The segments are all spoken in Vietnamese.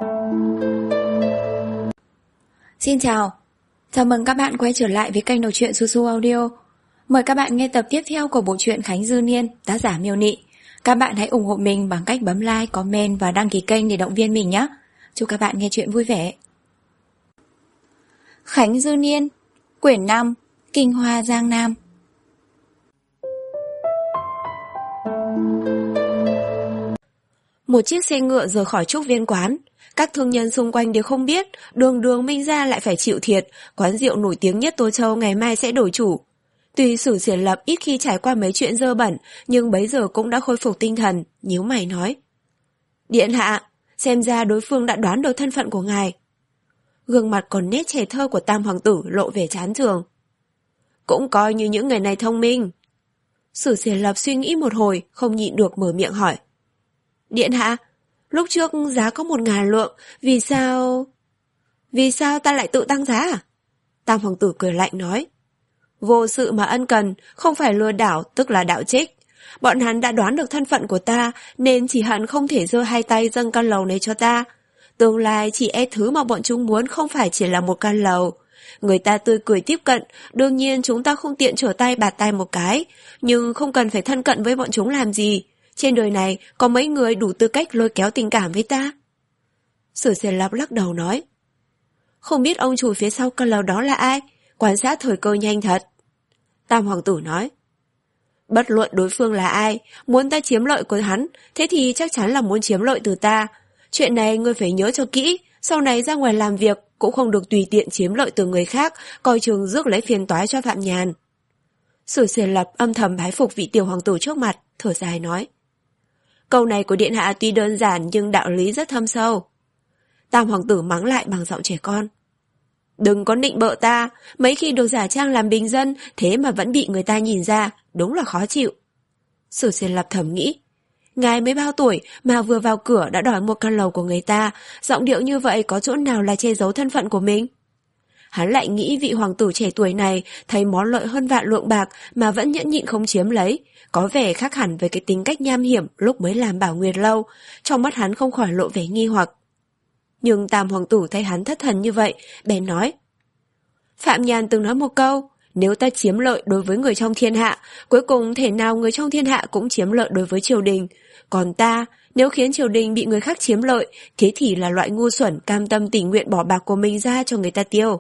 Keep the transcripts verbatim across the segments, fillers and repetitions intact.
Xin chào, chào mừng các bạn quay trở lại với kênh đọc truyện Su Su Audio. Mời các bạn nghe tập tiếp theo của bộ truyện Khánh Dư Niên, tác giả Miêu Nị. Các bạn hãy ủng hộ mình bằng cách bấm like, comment và đăng ký kênh để động viên mình nhé. Chúc các bạn nghe truyện vui vẻ. Khánh Dư Niên, quyển năm, Kinh Hoa Giang Nam. Một chiếc xe ngựa rời khỏi trúc viên quán. Các thương nhân xung quanh đều không biết, đường đường Minh Gia lại phải chịu thiệt, quán rượu nổi tiếng nhất Tô Châu ngày mai sẽ đổi chủ. Tuy Sử Xiển Lập ít khi trải qua mấy chuyện dơ bẩn, nhưng bấy giờ cũng đã khôi phục tinh thần, nhíu mày nói. Điện hạ, xem ra đối phương đã đoán được thân phận của ngài. Gương mặt còn nét trẻ thơ của Tam Hoàng tử lộ vẻ chán chường. Cũng coi như những người này thông minh. Sử Xiển Lập suy nghĩ một hồi, không nhịn được mở miệng hỏi. Điện hạ, lúc trước giá có một ngàn lượng, vì sao... Vì sao ta lại tự tăng giá à? Tam Hoàng tử cười lạnh nói. Vô sự mà ân cần, không phải lừa đảo, tức là đạo trích. Bọn hắn đã đoán được thân phận của ta, nên chỉ hận không thể giơ hai tay dâng căn lầu này cho ta. Tương lai chỉ e thứ mà bọn chúng muốn không phải chỉ là một căn lầu. Người ta tươi cười tiếp cận, đương nhiên chúng ta không tiện trở tay bạt tay một cái, nhưng không cần phải thân cận với bọn chúng làm gì. Trên đời này có mấy người đủ tư cách lôi kéo tình cảm với ta? Sử Xiển Lập lắc đầu nói. Không biết ông chủ phía sau căn lầu đó là ai? Quan sát thời cơ nhanh thật. Tam Hoàng tử nói. Bất luận đối phương là ai, muốn ta chiếm lợi của hắn, thế thì chắc chắn là muốn chiếm lợi từ ta. Chuyện này ngươi phải nhớ cho kỹ, sau này ra ngoài làm việc cũng không được tùy tiện chiếm lợi từ người khác, coi chừng rước lấy phiền toái cho Phạm Nhàn. Sử Xiển Lập âm thầm bái phục vị tiểu hoàng tử trước mặt, thở dài nói. Câu này của điện hạ tuy đơn giản nhưng đạo lý rất thâm sâu. Tam Hoàng tử mắng lại bằng giọng trẻ con. Đừng có nịnh bợ ta, mấy khi được giả trang làm bình dân, thế mà vẫn bị người ta nhìn ra, đúng là khó chịu. Sử Xiển Lập thầm nghĩ. Ngài mới bao tuổi mà vừa vào cửa đã đòi một căn lầu của người ta, giọng điệu như vậy có chỗ nào là che giấu thân phận của mình? Hắn lại nghĩ vị hoàng tử trẻ tuổi này thấy món lợi hơn vạn lượng bạc mà vẫn nhẫn nhịn không chiếm lấy, có vẻ khác hẳn với cái tính cách nham hiểm lúc mới làm Bảo Nguyệt Lâu, trong mắt hắn không khỏi lộ vẻ nghi hoặc. Nhưng Tam Hoàng tử thấy hắn thất thần như vậy, bèn nói. Phạm Nhàn từng nói một câu, nếu ta chiếm lợi đối với người trong thiên hạ, cuối cùng thể nào người trong thiên hạ cũng chiếm lợi đối với triều đình. Còn ta, nếu khiến triều đình bị người khác chiếm lợi, thế thì là loại ngu xuẩn cam tâm tình nguyện bỏ bạc của mình ra cho người ta tiêu.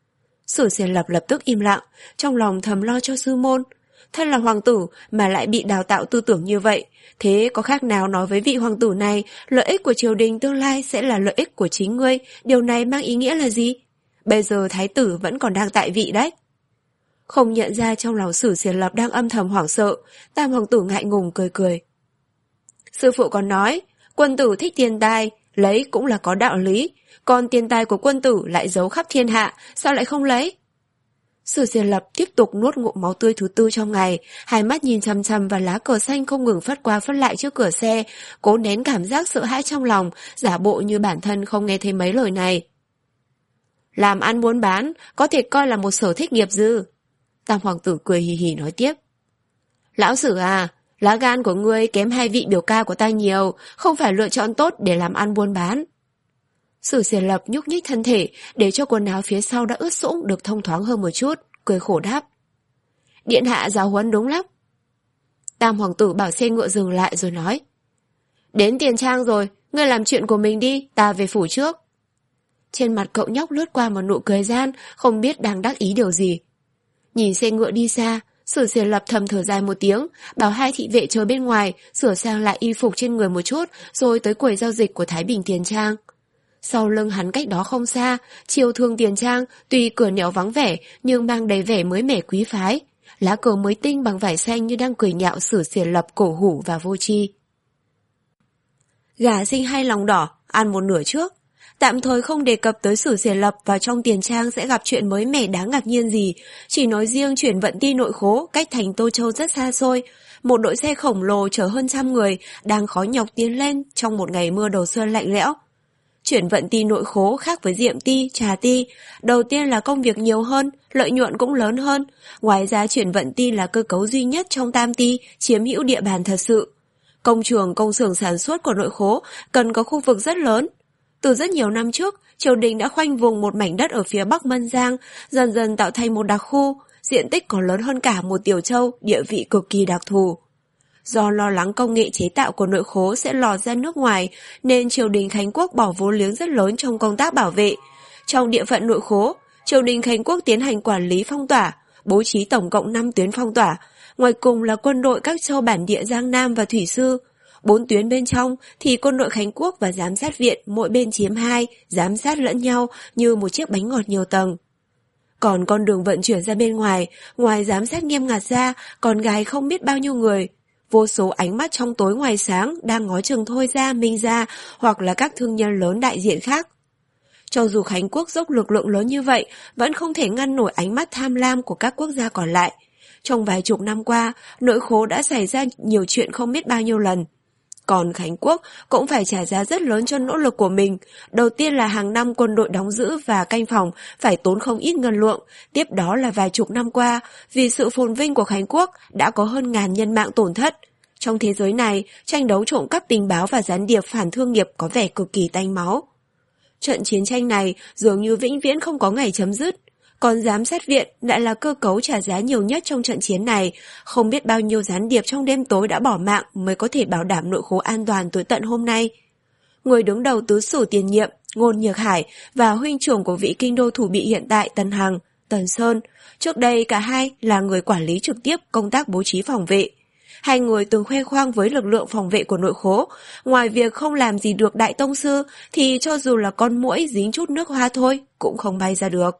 Sử Xiển Lập lập tức im lặng, trong lòng thầm lo cho sư môn. Thân là hoàng tử mà lại bị đào tạo tư tưởng như vậy, thế có khác nào nói với vị hoàng tử này lợi ích của triều đình tương lai sẽ là lợi ích của chính ngươi, điều này mang ý nghĩa là gì? Bây giờ thái tử vẫn còn đang tại vị đấy. Không nhận ra trong lòng Sử Xiển Lập đang âm thầm hoảng sợ, Tam Hoàng tử ngại ngùng cười cười. Sư phụ còn nói, quân tử thích tiền tài, lấy cũng là có đạo lý, còn tiền tài của quân tử lại giấu khắp thiên hạ, sao lại không lấy? Sử Xiển Lập tiếp tục nuốt ngụm máu tươi thứ tư trong ngày, hai mắt nhìn chằm chằm vào lá cờ xanh không ngừng phất qua phất lại trước cửa xe, cố nén cảm giác sợ hãi trong lòng, giả bộ như bản thân không nghe thấy mấy lời này. Làm ăn buôn bán, có thể coi là một sở thích nghiệp dư. Tam Hoàng tử cười hì hì nói tiếp. Lão Sử à, lá gan của ngươi kém hai vị biểu ca của ta nhiều, không phải lựa chọn tốt để làm ăn buôn bán. Sử Xiển Lập nhúc nhích thân thể để cho quần áo phía sau đã ướt sũng được thông thoáng hơn một chút, cười khổ đáp. Điện hạ giáo huấn đúng lắm. Tam Hoàng tử bảo xe ngựa dừng lại rồi nói. Đến tiền trang rồi, ngươi làm chuyện của mình đi, ta về phủ trước. Trên mặt cậu nhóc lướt qua một nụ cười gian, không biết đang đắc ý điều gì. Nhìn xe ngựa đi xa, Sử Xiển Lập thầm thở dài một tiếng, bảo hai thị vệ chờ bên ngoài, sửa sang lại y phục trên người một chút, rồi tới quầy giao dịch của Thái Bình Tiền Trang. Sau lưng hắn cách đó không xa, Chiêu Thương Tiền Trang, tuy cửa nẻo vắng vẻ, nhưng mang đầy vẻ mới mẻ quý phái. Lá cờ mới tinh bằng vải xanh như đang cười nhạo Sử Xiển Lập cổ hủ và vô tri. Gà sinh hai lòng đỏ, ăn một nửa trước. Tạm thời không đề cập tới Sử Xiển Lập và trong tiền trang sẽ gặp chuyện mới mẻ đáng ngạc nhiên gì, chỉ nói riêng chuyển vận ti nội khố cách thành Tô Châu rất xa xôi. Một đội xe khổng lồ chở hơn trăm người đang khó nhọc tiến lên trong một ngày mưa đầu xuân lạnh lẽo. Chuyển vận ti nội khố khác với diệm ti, trà ti. Đầu tiên là công việc nhiều hơn, lợi nhuận cũng lớn hơn. Ngoài ra chuyển vận ti là cơ cấu duy nhất trong tam ti, chiếm hữu địa bàn thật sự. Công trường, công xưởng sản xuất của nội khố cần có khu vực rất lớn. Từ rất nhiều năm trước, triều đình đã khoanh vùng một mảnh đất ở phía bắc Mân Giang, dần dần tạo thành một đặc khu, diện tích còn lớn hơn cả một tiểu châu, địa vị cực kỳ đặc thù. Do lo lắng công nghệ chế tạo của nội khố sẽ lọt ra nước ngoài, nên triều đình Khánh Quốc bỏ vốn liếng rất lớn trong công tác bảo vệ. Trong địa phận nội khố, triều đình Khánh Quốc tiến hành quản lý phong tỏa, bố trí tổng cộng năm tuyến phong tỏa, ngoài cùng là quân đội các châu bản địa Giang Nam và Thủy Sư. Bốn tuyến bên trong thì quân đội Khánh Quốc và giám sát viện mỗi bên chiếm hai, giám sát lẫn nhau như một chiếc bánh ngọt nhiều tầng. Còn con đường vận chuyển ra bên ngoài, ngoài giám sát nghiêm ngặt ra, còn gài không biết bao nhiêu người. Vô số ánh mắt trong tối ngoài sáng đang ngó chừng Thôi Gia, Minh Gia hoặc là các thương nhân lớn đại diện khác. Cho dù Khánh Quốc dốc lực lượng lớn như vậy, vẫn không thể ngăn nổi ánh mắt tham lam của các quốc gia còn lại. Trong vài chục năm qua, nội khố đã xảy ra nhiều chuyện không biết bao nhiêu lần. Còn Khánh Quốc cũng phải trả giá rất lớn cho nỗ lực của mình. Đầu tiên là hàng năm quân đội đóng giữ và canh phòng phải tốn không ít ngân lượng. Tiếp đó là vài chục năm qua, vì sự phồn vinh của Khánh Quốc đã có hơn ngàn nhân mạng tổn thất. Trong thế giới này, tranh đấu trộm cắp tình báo và gián điệp phản thương nghiệp có vẻ cực kỳ tanh máu. Trận chiến tranh này dường như vĩnh viễn không có ngày chấm dứt. Còn giám sát viện lại là cơ cấu trả giá nhiều nhất trong trận chiến này, không biết bao nhiêu gián điệp trong đêm tối đã bỏ mạng mới có thể bảo đảm nội khố an toàn tới tận hôm nay. Người đứng đầu tứ sử tiền nhiệm, Ngôn Nhược Hải và huynh trưởng của vị kinh đô thủ bị hiện tại Tần Hằng, Tần Sơn, trước đây cả hai là người quản lý trực tiếp công tác bố trí phòng vệ. Hai người từng khoe khoang với lực lượng phòng vệ của nội khố, ngoài việc không làm gì được đại tông sư thì cho dù là con muỗi dính chút nước hoa thôi cũng không bay ra được.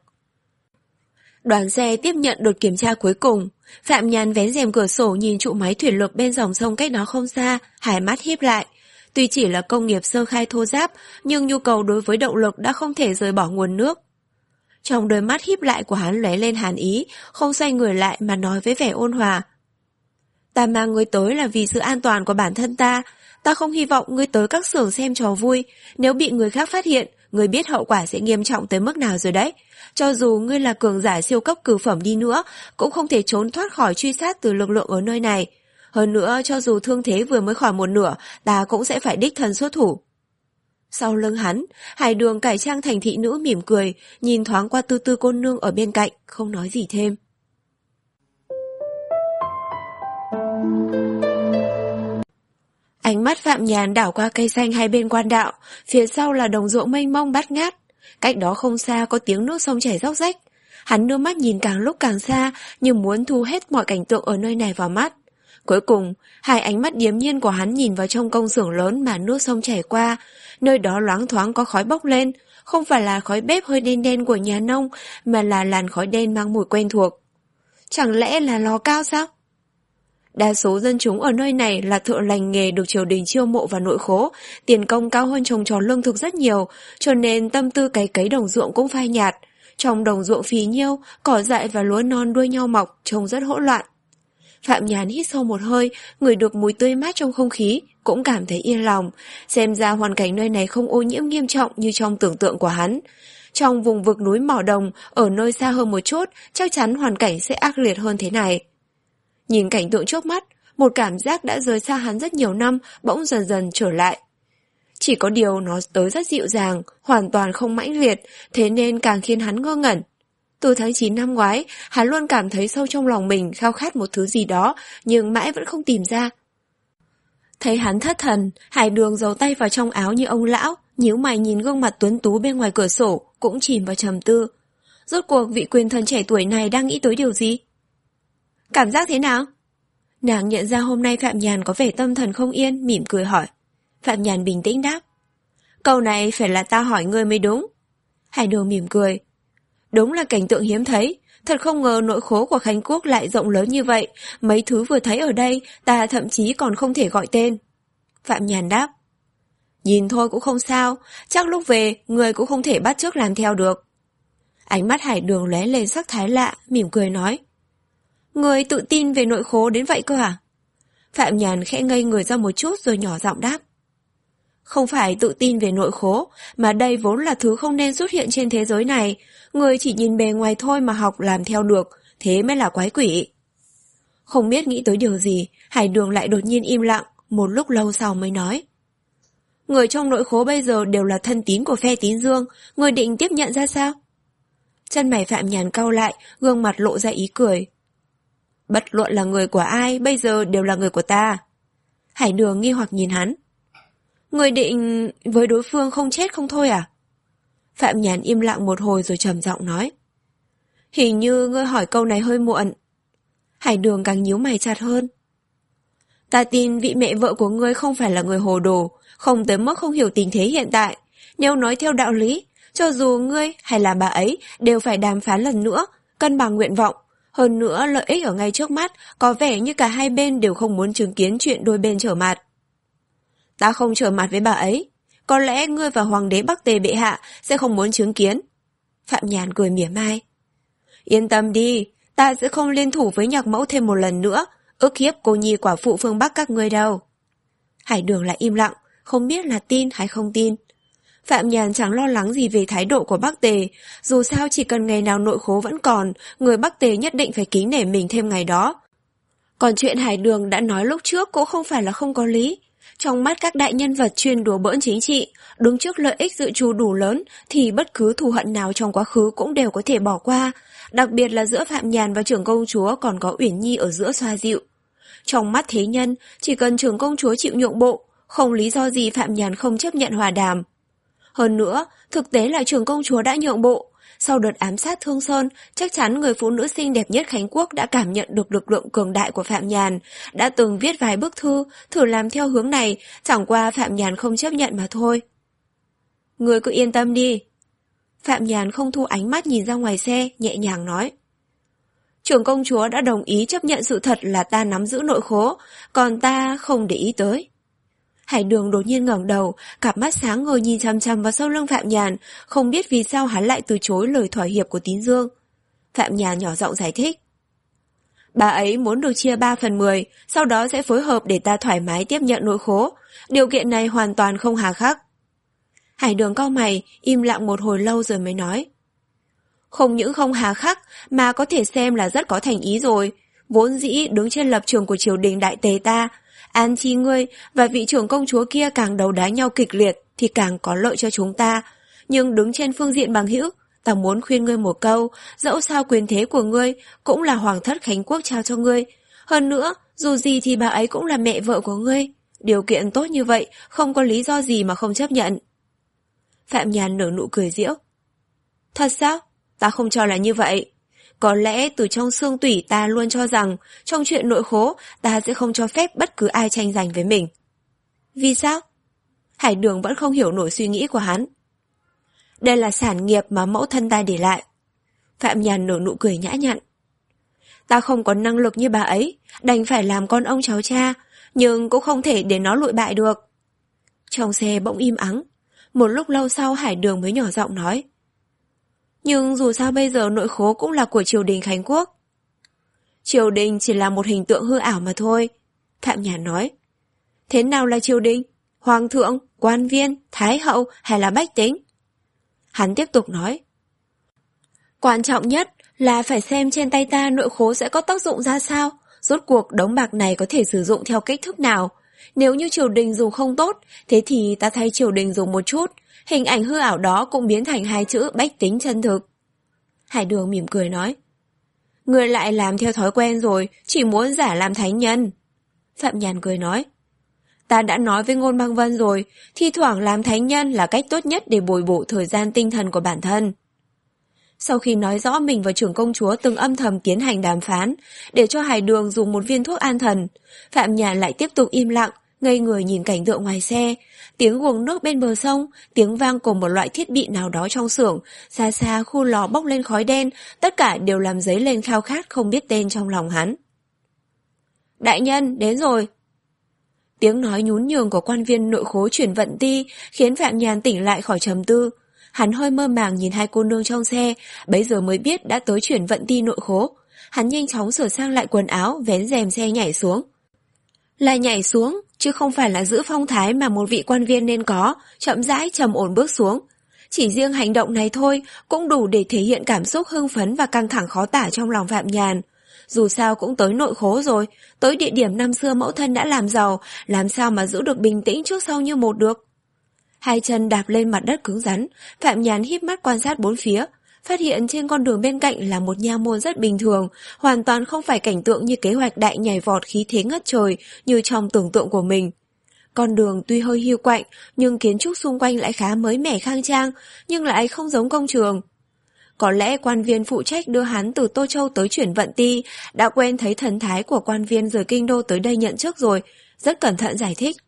Đoàn xe tiếp nhận đợt kiểm tra cuối cùng. Phạm Nhàn vén rèm cửa sổ nhìn trụ máy thủy lực bên dòng sông cách đó không xa, hai mắt híp lại. Tuy chỉ là công nghiệp sơ khai thô ráp, nhưng nhu cầu đối với động lực đã không thể rời bỏ nguồn nước. Trong đôi mắt híp lại của hắn lóe lên hàn ý, không xoay người lại mà nói với vẻ ôn hòa. Ta mang ngươi tới là vì sự an toàn của bản thân ta. Ta không hy vọng ngươi tới các xưởng xem trò vui. Nếu bị người khác phát hiện, ngươi biết hậu quả sẽ nghiêm trọng tới mức nào rồi đấy. Cho dù ngươi là cường giả siêu cấp cửu phẩm đi nữa, cũng không thể trốn thoát khỏi truy sát từ lực lượng ở nơi này. Hơn nữa, cho dù thương thế vừa mới khỏi một nửa, ta cũng sẽ phải đích thân xuất thủ. Sau lưng hắn, Hải Đường cải trang thành thị nữ mỉm cười, nhìn thoáng qua Tư Tư cô nương ở bên cạnh, không nói gì thêm. Ánh mắt Phạm Nhàn đảo qua cây xanh hai bên quan đạo, phía sau là đồng ruộng mênh mông bát ngát. Cách đó không xa có tiếng nước sông chảy róc rách. Hắn đưa mắt nhìn càng lúc càng xa, như muốn thu hết mọi cảnh tượng ở nơi này vào mắt. Cuối cùng, hai ánh mắt điềm nhiên của hắn nhìn vào trong công xưởng lớn mà nước sông chảy qua. Nơi đó loáng thoáng có khói bốc lên, không phải là khói bếp hơi đen đen của nhà nông, mà là làn khói đen mang mùi quen thuộc. Chẳng lẽ là lò cao sao? Đa số dân chúng ở nơi này là thợ lành nghề được triều đình chiêu mộ vào nội khố, tiền công cao hơn trồng trọt lương thực rất nhiều, cho nên tâm tư cày cấy đồng ruộng cũng phai nhạt. Trong đồng ruộng phì nhiêu, cỏ dại và lúa non đuôi nhau mọc, trông rất hỗn loạn. Phạm Nhàn hít sâu một hơi, ngửi được mùi tươi mát trong không khí, cũng cảm thấy yên lòng, xem ra hoàn cảnh nơi này không ô nhiễm nghiêm trọng như trong tưởng tượng của hắn. Trong vùng vực núi Mỏ Đồng, ở nơi xa hơn một chút, chắc chắn hoàn cảnh sẽ ác liệt hơn thế này. Nhìn cảnh tượng trước mắt, một cảm giác đã rời xa hắn rất nhiều năm bỗng dần dần trở lại. Chỉ có điều nó tới rất dịu dàng, hoàn toàn không mãnh liệt, thế nên càng khiến hắn ngơ ngẩn. Từ tháng chín năm ngoái, hắn luôn cảm thấy sâu trong lòng mình khao khát một thứ gì đó, nhưng mãi vẫn không tìm ra. Thấy hắn thất thần, Hải Đường giấu tay vào trong áo như ông lão, nhíu mày nhìn gương mặt tuấn tú bên ngoài cửa sổ, cũng chìm vào trầm tư. Rốt cuộc vị quyền thần trẻ tuổi này đang nghĩ tới điều gì? Cảm giác thế nào? Nàng nhận ra hôm nay Phạm Nhàn có vẻ tâm thần không yên, mỉm cười hỏi. Phạm Nhàn bình tĩnh đáp. Câu này phải là ta hỏi ngươi mới đúng. Hải Đường mỉm cười. Đúng là cảnh tượng hiếm thấy, thật không ngờ nội khố của Khánh Quốc lại rộng lớn như vậy, mấy thứ vừa thấy ở đây ta thậm chí còn không thể gọi tên. Phạm Nhàn đáp. Nhìn thôi cũng không sao, chắc lúc về người cũng không thể bắt chước làm theo được. Ánh mắt Hải Đường lóe lên sắc thái lạ, mỉm cười nói. Người tự tin về nội khố đến vậy cơ à? Phạm Nhàn khẽ ngây người ra một chút rồi nhỏ giọng đáp. Không phải tự tin về nội khố, mà đây vốn là thứ không nên xuất hiện trên thế giới này. Người chỉ nhìn bề ngoài thôi mà học làm theo được, thế mới là quái quỷ. Không biết nghĩ tới điều gì, Hải Đường lại đột nhiên im lặng, một lúc lâu sau mới nói. Người trong nội khố bây giờ đều là thân tín của phe Tín Dương, người định tiếp nhận ra sao? Chân mày Phạm Nhàn cau lại, gương mặt lộ ra ý cười. Bất luận là người của ai, bây giờ đều là người của ta. Hải Đường nghi hoặc nhìn hắn. Người định với đối phương không chết không thôi à? Phạm Nhàn im lặng một hồi rồi trầm giọng nói. Hình như ngươi hỏi câu này hơi muộn. Hải Đường càng nhíu mày chặt hơn. Ta tin vị mẹ vợ của ngươi không phải là người hồ đồ, không tới mức không hiểu tình thế hiện tại. Nếu nói theo đạo lý, cho dù ngươi hay là bà ấy đều phải đàm phán lần nữa, cân bằng nguyện vọng. Hơn nữa lợi ích ở ngay trước mắt, có vẻ như cả hai bên đều không muốn chứng kiến chuyện đôi bên trở mặt. Ta không trở mặt với bà ấy. Có lẽ ngươi và Hoàng đế Bắc Tề bệ hạ sẽ không muốn chứng kiến. Phạm Nhàn cười mỉa mai. Yên tâm đi, ta sẽ không liên thủ với nhạc mẫu thêm một lần nữa, ức hiếp cô nhi quả phụ phương Bắc các ngươi đâu. Hải Đường lại im lặng, không biết là tin hay không tin. Phạm Nhàn chẳng lo lắng gì về thái độ của Bắc Tề, dù sao chỉ cần ngày nào nội khố vẫn còn, người Bắc Tề nhất định phải kính nể mình thêm ngày đó. Còn chuyện Hải Đường đã nói lúc trước cũng không phải là không có lý. Trong mắt các đại nhân vật chuyên đùa bỡn chính trị, đứng trước lợi ích dự trù đủ lớn thì bất cứ thù hận nào trong quá khứ cũng đều có thể bỏ qua, đặc biệt là giữa Phạm Nhàn và trưởng công chúa còn có Uyển Nhi ở giữa xoa dịu. Trong mắt thế nhân, chỉ cần trưởng công chúa chịu nhượng bộ, không lý do gì Phạm Nhàn không chấp nhận hòa đàm. Hơn nữa, thực tế là trưởng công chúa đã nhượng bộ. Sau đợt ám sát Thương Sơn, chắc chắn người phụ nữ xinh đẹp nhất Khánh Quốc đã cảm nhận được lực lượng cường đại của Phạm Nhàn, đã từng viết vài bức thư, thử làm theo hướng này, chẳng qua Phạm Nhàn không chấp nhận mà thôi. Người cứ yên tâm đi. Phạm Nhàn không thu ánh mắt nhìn ra ngoài xe, nhẹ nhàng nói. Trưởng công chúa đã đồng ý chấp nhận sự thật là ta nắm giữ nội khố, còn ta không để ý tới. Hải Đường đột nhiên ngẩng đầu, cặp mắt sáng ngời nhìn chằm chằm vào sau lưng Phạm Nhàn, không biết vì sao hắn lại từ chối lời thỏa hiệp của Tín Dương. Phạm Nhàn nhỏ giọng giải thích. Bà ấy muốn được chia ba phần mười, sau đó sẽ phối hợp để ta thoải mái tiếp nhận nội khố. Điều kiện này hoàn toàn không hà khắc. Hải Đường cau mày, im lặng một hồi lâu rồi mới nói. Không những không hà khắc, mà có thể xem là rất có thành ý rồi. Vốn dĩ đứng trên lập trường của triều đình đại tề ta, An Chi ngươi và vị trưởng công chúa kia càng đấu đá nhau kịch liệt thì càng có lợi cho chúng ta. Nhưng đứng trên phương diện bằng hữu, ta muốn khuyên ngươi một câu, dẫu sao quyền thế của ngươi cũng là hoàng thất Khánh Quốc trao cho ngươi. Hơn nữa, dù gì thì bà ấy cũng là mẹ vợ của ngươi. Điều kiện tốt như vậy, không có lý do gì mà không chấp nhận. Phạm Nhàn nở nụ cười giễu. Thật sao? Ta không cho là như vậy. Có lẽ từ trong xương tủy ta luôn cho rằng trong chuyện nội khố ta sẽ không cho phép bất cứ ai tranh giành với mình. Vì sao? Hải Đường vẫn không hiểu nổi suy nghĩ của hắn. Đây là sản nghiệp mà mẫu thân ta để lại. Phạm Nhàn nở nụ cười nhã nhặn. Ta không có năng lực như bà ấy, đành phải làm con ông cháu cha, nhưng cũng không thể để nó lụi bại được. Trong xe bỗng im ắng. Một lúc lâu sau Hải Đường mới nhỏ giọng nói. Nhưng dù sao bây giờ nội khố cũng là của triều đình Khánh Quốc. Triều đình chỉ là một hình tượng hư ảo mà thôi. Phạm Nhàn nói. Thế nào là triều đình? Hoàng thượng, quan viên, thái hậu hay là bách tính? Hắn tiếp tục nói. Quan trọng nhất là phải xem trên tay ta nội khố sẽ có tác dụng ra sao. Rốt cuộc đống bạc này có thể sử dụng theo cách thức nào. Nếu như triều đình dùng không tốt, thế thì ta thay triều đình dùng một chút. Hình ảnh hư ảo đó cũng biến thành hai chữ bách tính chân thực. Hải Đường mỉm cười nói. Người lại làm theo thói quen rồi, chỉ muốn giả làm thánh nhân. Phạm Nhàn cười nói. Ta đã nói với Ngôn Băng Vân rồi, thi thoảng làm thánh nhân là cách tốt nhất để bồi bổ thời gian tinh thần của bản thân. Sau khi nói rõ mình và trưởng công chúa từng âm thầm tiến hành đàm phán, để cho Hải Đường dùng một viên thuốc an thần, Phạm Nhàn lại tiếp tục im lặng, ngây người nhìn cảnh tượng ngoài xe, tiếng guồng nước bên bờ sông, tiếng vang của một loại thiết bị nào đó trong xưởng, xa xa khu lò bốc lên khói đen, tất cả đều làm dấy lên khao khát không biết tên trong lòng hắn. Đại nhân, đến rồi. Tiếng nói nhún nhường của quan viên nội khố chuyển vận ti khiến Phạm Nhàn tỉnh lại khỏi trầm tư. Hắn hơi mơ màng nhìn hai cô nương trong xe, bấy giờ mới biết đã tới chuyển vận ti nội khố. Hắn nhanh chóng sửa sang lại quần áo, vén rèm xe nhảy xuống. Là nhảy xuống, chứ không phải là giữ phong thái mà một vị quan viên nên có, chậm rãi trầm ổn bước xuống. Chỉ riêng hành động này thôi cũng đủ để thể hiện cảm xúc hưng phấn và căng thẳng khó tả trong lòng Phạm Nhàn. Dù sao cũng tới nội khố rồi, tới địa điểm năm xưa mẫu thân đã làm giàu, làm sao mà giữ được bình tĩnh trước sau như một được. Hai chân đạp lên mặt đất cứng rắn, Phạm Nhàn híp mắt quan sát bốn phía, phát hiện trên con đường bên cạnh là một nha môn rất bình thường, hoàn toàn không phải cảnh tượng như kế hoạch đại nhảy vọt khí thế ngất trời như trong tưởng tượng của mình. Con đường tuy hơi hiu quạnh, nhưng kiến trúc xung quanh lại khá mới mẻ khang trang, nhưng lại không giống công trường. Có lẽ quan viên phụ trách đưa hắn từ Tô Châu tới Chuyển Vận Ti đã quen thấy thần thái của quan viên rời kinh đô tới đây nhận chức rồi, rất cẩn thận giải thích.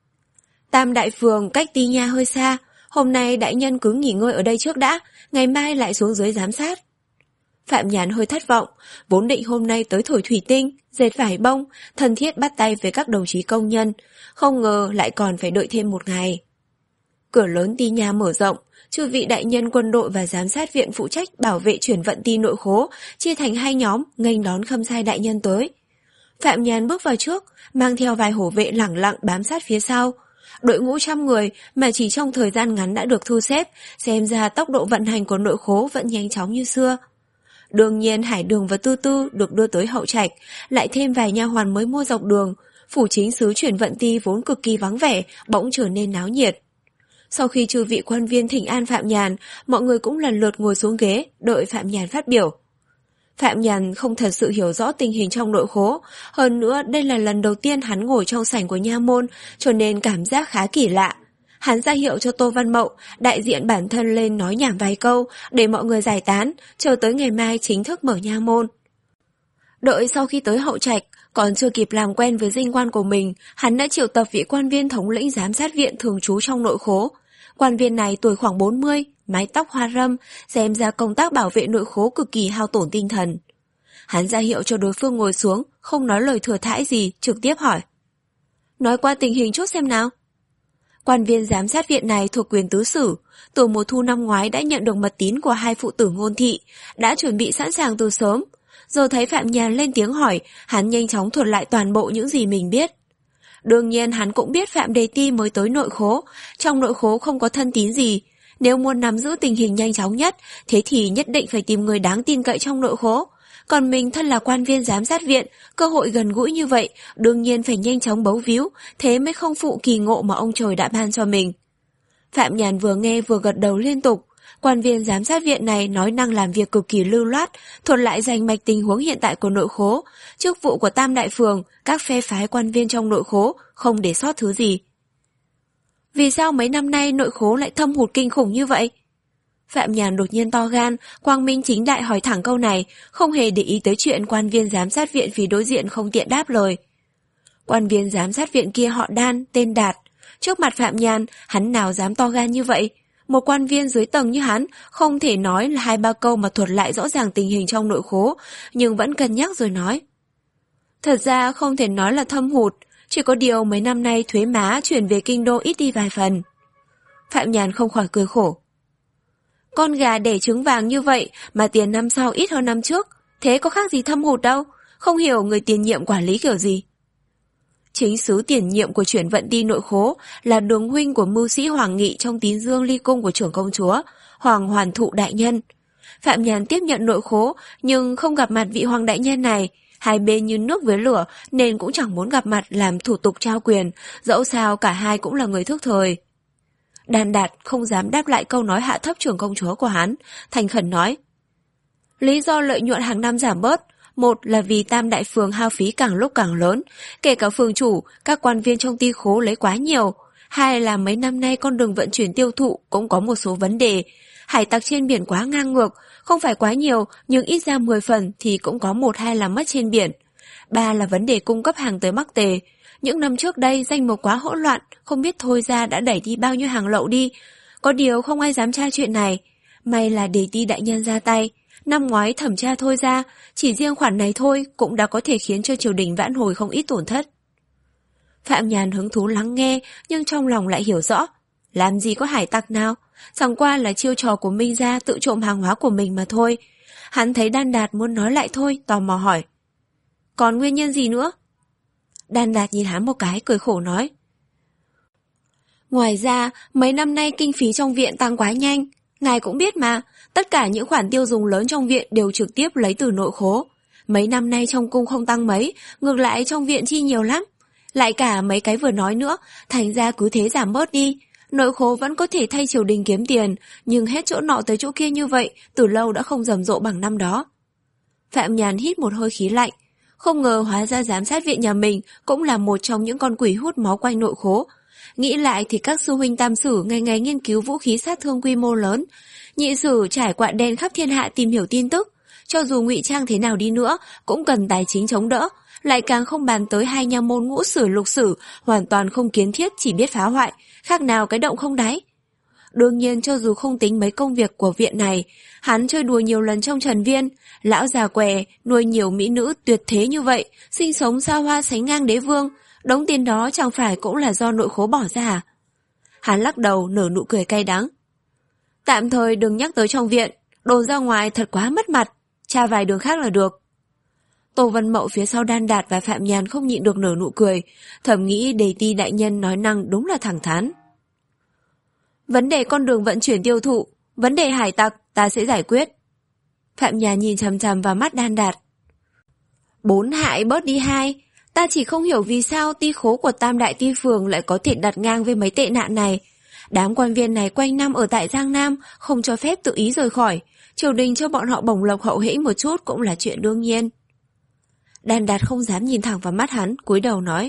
Tam Đại Phường cách Ti Nha hơi xa, hôm nay đại nhân cứ nghỉ ngơi ở đây trước đã, ngày mai lại xuống dưới giám sát. Phạm Nhàn hơi thất vọng, vốn định hôm nay tới thổi thủy tinh, dệt vải bông, thân thiết bắt tay với các đồng chí công nhân, không ngờ lại còn phải đợi thêm một ngày. Cửa lớn Ti Nha mở rộng, chư vị đại nhân quân đội và giám sát viện phụ trách bảo vệ Chuyển Vận Ti nội khố, chia thành hai nhóm, nghênh đón Khâm Sai đại nhân tới. Phạm Nhàn bước vào trước, mang theo vài hổ vệ lẳng lặng bám sát phía sau. Đội ngũ trăm người mà chỉ trong thời gian ngắn đã được thu xếp, xem ra tốc độ vận hành của nội khố vẫn nhanh chóng như xưa. Đương nhiên Hải Đường và Tư Tư được đưa tới hậu trạch, lại thêm vài nha hoàn mới mua dọc đường, phủ chính xứ Chuyển Vận Ti vốn cực kỳ vắng vẻ, bỗng trở nên náo nhiệt. Sau khi chư vị quan viên thỉnh an Phạm Nhàn, mọi người cũng lần lượt ngồi xuống ghế, đợi Phạm Nhàn phát biểu. Phạm Nhàn không thật sự hiểu rõ tình hình trong nội khố, hơn nữa đây là lần đầu tiên hắn ngồi trong sảnh của nha môn, cho nên cảm giác khá kỳ lạ. Hắn ra hiệu cho Tô Văn Mậu, đại diện bản thân lên nói nhảm vài câu, để mọi người giải tán, chờ tới ngày mai chính thức mở nha môn. Đợi sau khi tới hậu trạch, còn chưa kịp làm quen với dinh quan của mình, hắn đã triệu tập vị quan viên thống lĩnh giám sát viện thường trú trong nội khố. Quan viên này tuổi khoảng bốn mươi, mái tóc hoa râm, xem ra công tác bảo vệ nội khố cực kỳ hao tổn tinh thần. Hắn ra hiệu cho đối phương ngồi xuống, không nói lời thừa thãi gì, trực tiếp hỏi. Nói qua tình hình chút xem nào. Quan viên giám sát viện này thuộc quyền tứ sử, từ mùa thu năm ngoái đã nhận được mật tín của hai phụ tử Ngôn Thị, đã chuẩn bị sẵn sàng từ sớm. Giờ thấy Phạm Nhàn lên tiếng hỏi, hắn nhanh chóng thuật lại toàn bộ những gì mình biết. Đương nhiên hắn cũng biết Phạm Đề Ti mới tới nội khố, trong nội khố không có thân tín gì. Nếu muốn nắm giữ tình hình nhanh chóng nhất, thế thì nhất định phải tìm người đáng tin cậy trong nội khố. Còn mình thân là quan viên giám sát viện, cơ hội gần gũi như vậy, đương nhiên phải nhanh chóng bấu víu, thế mới không phụ kỳ ngộ mà ông trời đã ban cho mình. Phạm Nhàn vừa nghe vừa gật đầu liên tục. Quan viên giám sát viện này nói năng làm việc cực kỳ lưu loát, thuật lại rành mạch tình huống hiện tại của nội khố, chức vụ của Tam Đại Phường, các phe phái quan viên trong nội khố, không để sót thứ gì. Vì sao mấy năm nay nội khố lại thâm hụt kinh khủng như vậy? Phạm Nhàn đột nhiên to gan, quang minh chính đại hỏi thẳng câu này, không hề để ý tới chuyện quan viên giám sát viện phía đối diện không tiện đáp lời. Quan viên giám sát viện kia họ Đan, tên Đạt. Trước mặt Phạm Nhàn, hắn nào dám to gan như vậy? Một quan viên dưới tầng như hắn không thể nói là hai ba câu mà thuật lại rõ ràng tình hình trong nội khố, nhưng vẫn cân nhắc rồi nói. Thật ra không thể nói là thâm hụt, chỉ có điều mấy năm nay thuế má chuyển về kinh đô ít đi vài phần. Phạm Nhàn không khỏi cười khổ. Con gà đẻ trứng vàng như vậy mà tiền năm sau ít hơn năm trước, thế có khác gì thâm hụt đâu, không hiểu người tiền nhiệm quản lý kiểu gì. Chính sứ tiền nhiệm của Chuyển Vận Ti nội khố là đường huynh của mưu sĩ Hoàng Nghị trong tín dương ly cung của trưởng công chúa, Hoàng Hoàn Thụ đại nhân. Phạm Nhàn tiếp nhận nội khố nhưng không gặp mặt vị Hoàng đại nhân này, hai bên như nước với lửa nên cũng chẳng muốn gặp mặt làm thủ tục trao quyền, dẫu sao cả hai cũng là người thức thời. Đan Đạt không dám đáp lại câu nói hạ thấp trưởng công chúa của hắn, thành khẩn nói. Lý do lợi nhuận hàng năm giảm bớt, một là vì Tam Đại Phường hao phí càng lúc càng lớn, kể cả phường chủ, các quan viên trong ty khố lấy quá nhiều. Hai là mấy năm nay con đường vận chuyển tiêu thụ cũng có một số vấn đề. Hải tặc trên biển quá ngang ngược, không phải quá nhiều, nhưng ít ra mười phần thì cũng có một hai làm mất trên biển. Ba là vấn đề cung cấp hàng tới Bắc Tề. Những năm trước đây danh mục quá hỗn loạn, không biết thôi ra đã đẩy đi bao nhiêu hàng lậu đi. Có điều không ai dám tra chuyện này. May là Đề Ti đại nhân ra tay. Năm ngoái thẩm tra thôi ra, chỉ riêng khoản này thôi cũng đã có thể khiến cho triều đình vãn hồi không ít tổn thất. Phạm Nhàn hứng thú lắng nghe, nhưng trong lòng lại hiểu rõ. Làm gì có hải tặc nào, chẳng qua là chiêu trò của Minh gia tự trộm hàng hóa của mình mà thôi. Hắn thấy Đan Đạt muốn nói lại thôi, tò mò hỏi. Còn nguyên nhân gì nữa? Đan Đạt nhìn hắn một cái cười khổ nói. Ngoài ra, mấy năm nay kinh phí trong viện tăng quá nhanh. Ngài cũng biết mà, tất cả những khoản tiêu dùng lớn trong viện đều trực tiếp lấy từ nội khố. Mấy năm nay trong cung không tăng mấy, ngược lại trong viện chi nhiều lắm. Lại cả mấy cái vừa nói nữa, thành ra cứ thế giảm bớt đi. Nội khố vẫn có thể thay triều đình kiếm tiền, nhưng hết chỗ nọ tới chỗ kia như vậy, từ lâu đã không rầm rộ bằng năm đó. Phạm Nhàn hít một hơi khí lạnh. Không ngờ hóa ra giám sát viện nhà mình cũng là một trong những con quỷ hút máu quanh nội khố. Nghĩ lại thì các sư huynh tam sử ngày ngày nghiên cứu vũ khí sát thương quy mô lớn. Nhị sử trải quạ đen khắp thiên hạ tìm hiểu tin tức. Cho dù ngụy trang thế nào đi nữa, cũng cần tài chính chống đỡ. Lại càng không bàn tới hai nha môn ngũ sử lục sử, hoàn toàn không kiến thiết, chỉ biết phá hoại, khác nào cái động không đáy. Đương nhiên cho dù không tính mấy công việc của viện này, hắn chơi đùa nhiều lần trong trần viên, lão già què, nuôi nhiều mỹ nữ tuyệt thế như vậy, sinh sống xa hoa sánh ngang đế vương, đống tiền đó chẳng phải cũng là do nội khố bỏ ra à? Hắn lắc đầu nở nụ cười cay đắng. Tạm thời đừng nhắc tới trong viện, đồn ra ngoài thật quá mất mặt, tra vài đường khác là được. Tô Vân Mậu phía sau Đan Đạt và Phạm Nhàn không nhịn được nở nụ cười, thầm nghĩ Đề Ti đại nhân nói năng đúng là thẳng thắn. Vấn đề con đường vận chuyển tiêu thụ, vấn đề hải tặc ta sẽ giải quyết. Phạm Nhàn nhìn chằm chằm vào mắt Đan Đạt. Bốn hại bớt đi hai, ta chỉ không hiểu vì sao ti khố của Tam Đại Ti Phường lại có thể đặt ngang với mấy tệ nạn này. Đám quan viên này quanh năm ở tại Giang Nam, không cho phép tự ý rời khỏi, triều đình cho bọn họ bổng lộc hậu hĩnh một chút cũng là chuyện đương nhiên. Đan Đạt không dám nhìn thẳng vào mắt hắn, cúi đầu nói.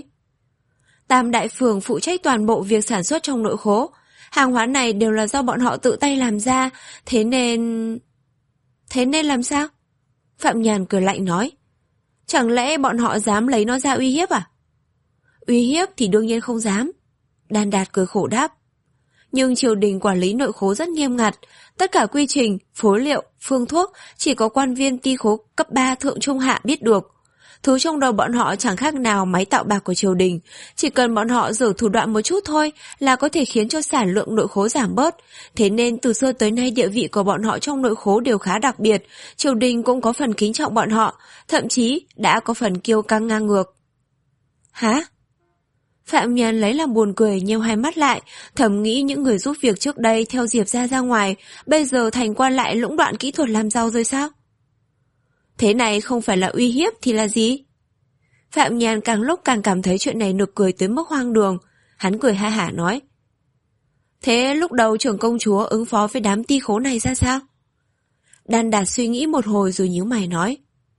Tam Đại Phường phụ trách toàn bộ việc sản xuất trong nội khố, hàng hóa này đều là do bọn họ tự tay làm ra, thế nên... Thế nên làm sao? Phạm Nhàn cười lạnh nói. Chẳng lẽ bọn họ dám lấy nó ra uy hiếp à? Uy hiếp thì đương nhiên không dám. Đan Đạt cười khổ đáp. Nhưng triều đình quản lý nội khố rất nghiêm ngặt, tất cả quy trình, phối liệu, phương thuốc chỉ có quan viên ti khố cấp ba thượng trung hạ biết được. Thứ trong đầu bọn họ chẳng khác nào máy tạo bạc của triều đình, chỉ cần bọn họ giở thủ đoạn một chút thôi là có thể khiến cho sản lượng nội khố giảm bớt. Thế nên từ xưa tới nay địa vị của bọn họ trong nội khố đều khá đặc biệt, triều đình cũng có phần kính trọng bọn họ, thậm chí đã có phần kiêu căng ngang ngược. Hả? Phạm Nhàn lấy làm buồn cười, nheo hai mắt lại, thầm nghĩ những người giúp việc trước đây theo Diệp ra ra ngoài, bây giờ thành quan lại lũng đoạn kỹ thuật làm giàu rồi sao? Thế này không phải là uy hiếp thì là gì? Phạm Nhàn càng lúc càng cảm thấy chuyện này nực cười tới mức hoang đường. Hắn cười ha hả nói. Thế lúc đầu trưởng công chúa ứng phó với đám ti khố này ra sao? Đan Đạt suy nghĩ một hồi rồi nhíu mày nói.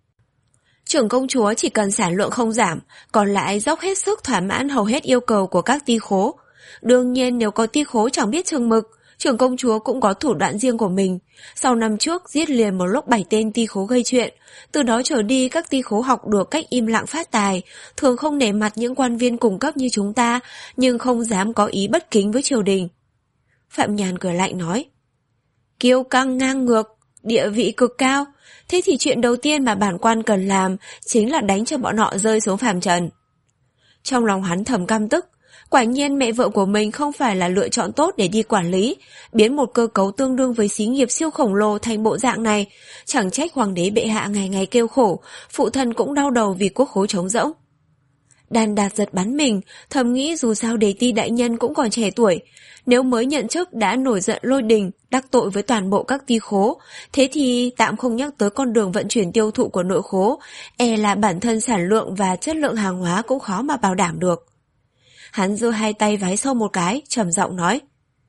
Trưởng công chúa chỉ cần sản lượng không giảm, còn lại dốc hết sức thỏa mãn hầu hết yêu cầu của các ti khố. Đương nhiên nếu có ti khố chẳng biết chừng mực, trưởng công chúa cũng có thủ đoạn riêng của mình. Sau năm trước giết liền một lúc bảy tên ti khố gây chuyện, từ đó trở đi các ti khố học được cách im lặng phát tài, thường không nể mặt những quan viên cung cấp như chúng ta, nhưng không dám có ý bất kính với triều đình. Phạm Nhàn cười lạnh nói. Kiêu căng ngang ngược, địa vị cực cao, thế thì chuyện đầu tiên mà bản quan cần làm chính là đánh cho bọn họ rơi xuống phàm trần. Trong lòng hắn thầm căm tức, quả nhiên mẹ vợ của mình không phải là lựa chọn tốt để đi quản lý, biến một cơ cấu tương đương với xí nghiệp siêu khổng lồ thành bộ dạng này, chẳng trách hoàng đế bệ hạ ngày ngày kêu khổ, phụ thân cũng đau đầu vì quốc khố trống rỗng. Đan Đạt giật bắn mình, thầm nghĩ dù sao Đề Ti đại nhân cũng còn trẻ tuổi, nếu mới nhận chức đã nổi giận lôi đình, đắc tội với toàn bộ các ti khố, thế thì tạm không nhắc tới con đường vận chuyển tiêu thụ của nội khố, e là bản thân sản lượng và chất lượng hàng hóa cũng khó mà bảo đảm được. Hắn giơ hai tay vái sau một cái, trầm giọng nói.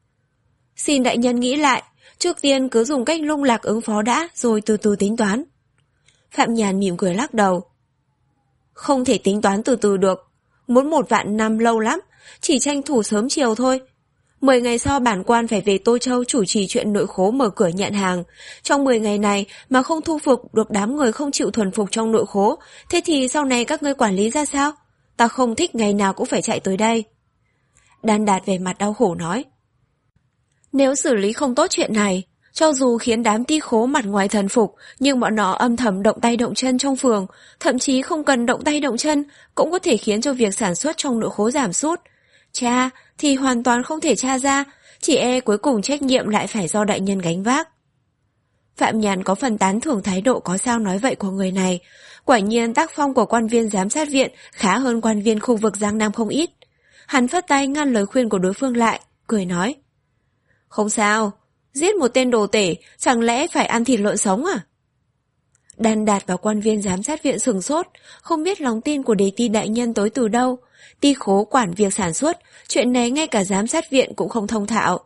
Xin đại nhân nghĩ lại, trước tiên cứ dùng cách lung lạc ứng phó đã, rồi từ từ tính toán. Phạm Nhàn mỉm cười lắc đầu. Không thể tính toán từ từ được, muốn một vạn năm lâu lắm, chỉ tranh thủ sớm chiều thôi. Mười ngày sau bản quan phải về Tô Châu chủ trì chuyện nội khố mở cửa nhận hàng. Trong mười ngày này mà không thu phục được đám người không chịu thuần phục trong nội khố, thế thì sau này các ngươi quản lý ra sao? Ta không thích ngày nào cũng phải chạy tới đây. Đan Đạt về mặt đau khổ nói. Nếu xử lý không tốt chuyện này, cho dù khiến đám ti khố mặt ngoài thần phục, nhưng bọn nó âm thầm động tay động chân trong phường, thậm chí không cần động tay động chân, cũng có thể khiến cho việc sản xuất trong nội khố giảm sút. Cha thì hoàn toàn không thể tra ra, chỉ e cuối cùng trách nhiệm lại phải do đại nhân gánh vác. Phạm Nhàn có phần tán thưởng thái độ có sao nói vậy của người này. Quả nhiên tác phong của quan viên giám sát viện khá hơn quan viên khu vực Giang Nam không ít. Hắn phất tay ngăn lời khuyên của đối phương lại, cười nói. Không sao, giết một tên đồ tể, chẳng lẽ phải ăn thịt lợn sống à? Đan Đạt và quan viên giám sát viện sửng sốt, không biết lòng tin của Đề Ti đại nhân tới từ đâu. Ty khố quản việc sản xuất, chuyện này ngay cả giám sát viện cũng không thông thạo.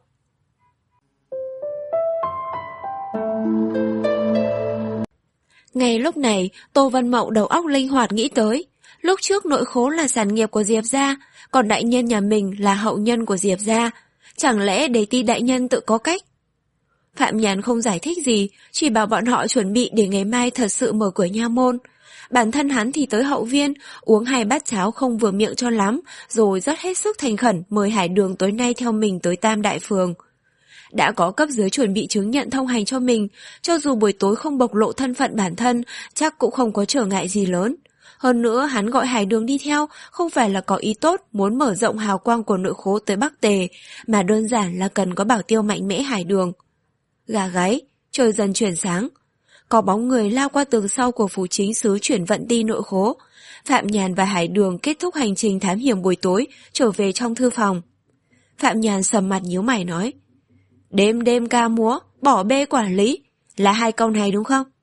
Ngay lúc này, Tô Văn Mậu đầu óc linh hoạt nghĩ tới. Lúc trước nội khố là sản nghiệp của Diệp gia, còn đại nhân nhà mình là hậu nhân của Diệp gia. Chẳng lẽ để Ty đại nhân tự có cách? Phạm Nhàn không giải thích gì, chỉ bảo bọn họ chuẩn bị để ngày mai thật sự mở cửa nha môn. Bản thân hắn thì tới hậu viên, uống hai bát cháo không vừa miệng cho lắm, rồi rất hết sức thành khẩn mời Hải Đường tối nay theo mình tới Tam Đại Phường. Đã có cấp dưới chuẩn bị chứng nhận thông hành cho mình, cho dù buổi tối không bộc lộ thân phận bản thân, chắc cũng không có trở ngại gì lớn. Hơn nữa hắn gọi Hải Đường đi theo không phải là có ý tốt muốn mở rộng hào quang của nội khố tới Bắc Tề, mà đơn giản là cần có bảo tiêu mạnh mẽ Hải Đường. Gà gáy, trời dần chuyển sáng. Có bóng người lao qua tường sau của phủ chính sứ chuyển vận Ty nội khố. Phạm Nhàn và Hải Đường kết thúc hành trình thám hiểm buổi tối, trở về trong thư phòng. Phạm Nhàn sầm mặt nhíu mày nói: Đêm đêm ca múa, bỏ bê quản lý, là hai câu này đúng không?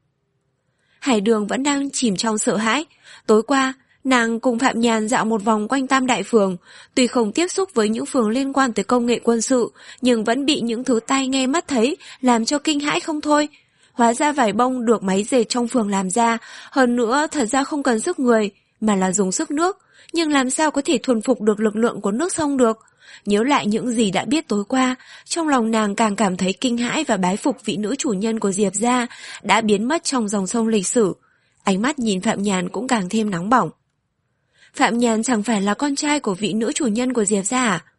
Hải Đường vẫn đang chìm trong sợ hãi. Tối qua, nàng cùng Phạm Nhàn dạo một vòng quanh Tam Đại Phường, tuy không tiếp xúc với những phường liên quan tới công nghệ quân sự, nhưng vẫn bị những thứ tai nghe mắt thấy làm cho kinh hãi không thôi. Hóa ra vải bông được máy dệt trong phường làm ra, hơn nữa thật ra không cần sức người, mà là dùng sức nước, nhưng làm sao có thể thuần phục được lực lượng của nước sông được? Nhớ lại những gì đã biết tối qua, trong lòng nàng càng cảm thấy kinh hãi và bái phục vị nữ chủ nhân của Diệp gia đã biến mất trong dòng sông lịch sử. Ánh mắt nhìn Phạm Nhàn cũng càng thêm nóng bỏng. Phạm Nhàn chẳng phải là con trai của vị nữ chủ nhân của Diệp gia à?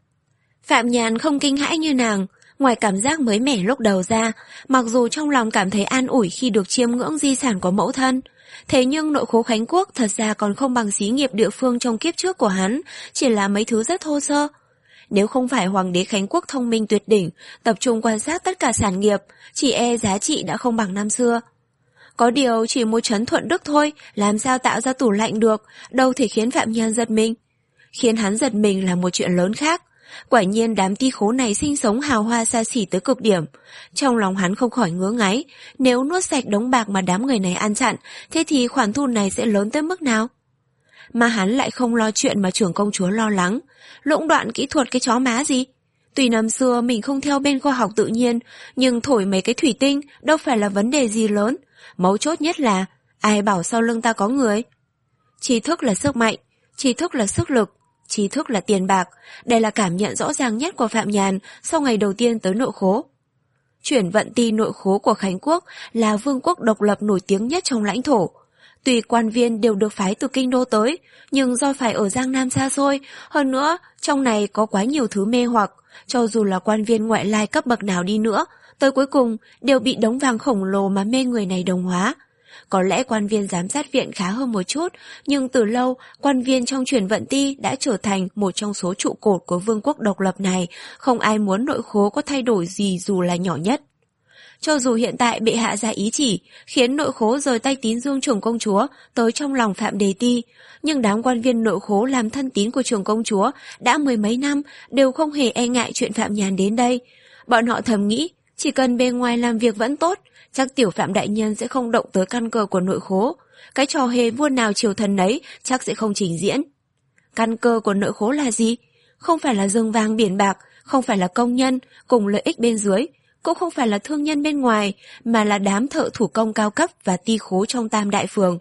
Phạm Nhàn không kinh hãi như nàng, ngoài cảm giác mới mẻ lúc đầu ra, mặc dù trong lòng cảm thấy an ủi khi được chiêm ngưỡng di sản của mẫu thân. Thế nhưng nội khố Khánh Quốc thật ra còn không bằng xí nghiệp địa phương trong kiếp trước của hắn, chỉ là mấy thứ rất thô sơ. Nếu không phải Hoàng đế Khánh Quốc thông minh tuyệt đỉnh, tập trung quan sát tất cả sản nghiệp, chỉ e giá trị đã không bằng năm xưa. Có điều chỉ một trấn Thuận Đức thôi, làm sao tạo ra tủ lạnh được, đâu thể khiến Phạm Nhàn giật mình. Khiến hắn giật mình là một chuyện lớn khác. Quả nhiên đám ty khố này sinh sống hào hoa xa xỉ tới cực điểm. Trong lòng hắn không khỏi ngứa ngáy, nếu nuốt sạch đống bạc mà đám người này ăn chặn, thế thì khoản thu này sẽ lớn tới mức nào? Mà hắn lại không lo chuyện mà trưởng công chúa lo lắng. Lũng đoạn kỹ thuật cái chó má gì? Tuy năm xưa mình không theo bên khoa học tự nhiên, nhưng thổi mấy cái thủy tinh đâu phải là vấn đề gì lớn. Mấu chốt nhất là ai bảo sau lưng ta có người? Trí thức là sức mạnh, trí thức là sức lực, trí thức là tiền bạc. Đây là cảm nhận rõ ràng nhất của Phạm Nhàn sau ngày đầu tiên tới nội khố. Chuyển vận Ty nội khố của Khánh Quốc là vương quốc độc lập nổi tiếng nhất trong lãnh thổ. Tuy quan viên đều được phái từ kinh đô tới, nhưng do phải ở Giang Nam xa xôi, hơn nữa trong này có quá nhiều thứ mê hoặc, cho dù là quan viên ngoại lai cấp bậc nào đi nữa, tới cuối cùng đều bị đống vàng khổng lồ mà mê người này đồng hóa. Có lẽ quan viên giám sát viện khá hơn một chút, nhưng từ lâu quan viên trong chuyển vận Ty đã trở thành một trong số trụ cột của vương quốc độc lập này, không ai muốn nội khố có thay đổi gì dù là nhỏ nhất. Cho dù hiện tại bệ hạ ra ý chỉ, khiến nội khố rời tay tín dương trưởng công chúa tới trong lòng Phạm Đề Ty, nhưng đám quan viên nội khố làm thân tín của trưởng công chúa đã mười mấy năm đều không hề e ngại chuyện Phạm Nhàn đến đây. Bọn họ thầm nghĩ, chỉ cần bề ngoài làm việc vẫn tốt, chắc tiểu Phạm đại nhân sẽ không động tới căn cơ của nội khố. Cái trò hề vua nào triều thần ấy chắc sẽ không trình diễn. Căn cơ của nội khố là gì? Không phải là rừng vàng biển bạc, không phải là công nhân cùng lợi ích bên dưới, cũng không phải là thương nhân bên ngoài, mà là đám thợ thủ công cao cấp và ty khố trong Tam Đại Phường.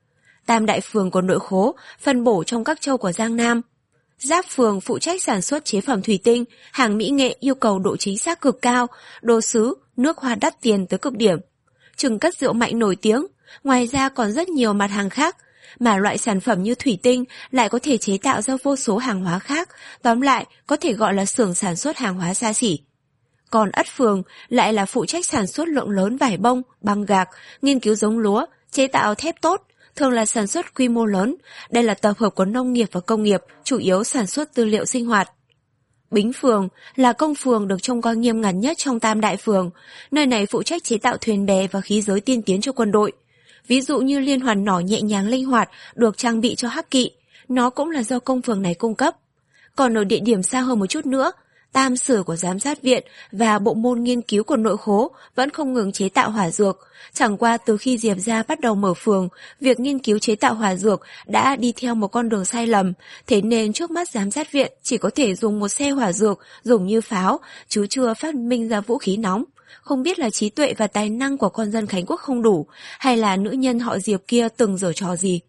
Tam Đại Phường của nội khố phân bổ trong các châu của Giang Nam. Giáp Phường phụ trách sản xuất chế phẩm thủy tinh, hàng mỹ nghệ yêu cầu độ chính xác cực cao, đồ sứ, nước hoa đắt tiền tới cực điểm. Trừng cất rượu mạnh nổi tiếng, ngoài ra còn rất nhiều mặt hàng khác, mà loại sản phẩm như thủy tinh lại có thể chế tạo ra vô số hàng hóa khác, tóm lại có thể gọi là xưởng sản xuất hàng hóa xa xỉ. Còn Ất Phường lại là phụ trách sản xuất lượng lớn vải bông, băng gạc, nghiên cứu giống lúa, chế tạo thép tốt, thường là sản xuất quy mô lớn. Đây là tập hợp của nông nghiệp và công nghiệp, chủ yếu sản xuất tư liệu sinh hoạt. Bính Phường là công phường được trông coi nghiêm ngặt nhất trong Tam Đại Phường. Nơi này phụ trách chế tạo thuyền bè và khí giới tiên tiến cho quân đội. Ví dụ như liên hoàn nỏ nhẹ nhàng linh hoạt được trang bị cho hắc kỵ, nó cũng là do công phường này cung cấp. Còn ở địa điểm xa hơn một chút nữa, tam sử của giám sát viện và bộ môn nghiên cứu của nội khố vẫn không ngừng chế tạo hỏa dược. Chẳng qua từ khi Diệp gia bắt đầu mở phường, việc nghiên cứu chế tạo hỏa dược đã đi theo một con đường sai lầm, thế nên trước mắt giám sát viện chỉ có thể dùng một xe hỏa dược dùng như pháo, chứ chưa phát minh ra vũ khí nóng. Không biết là trí tuệ và tài năng của con dân Khánh Quốc không đủ, hay là nữ nhân họ Diệp kia từng giở trò gì.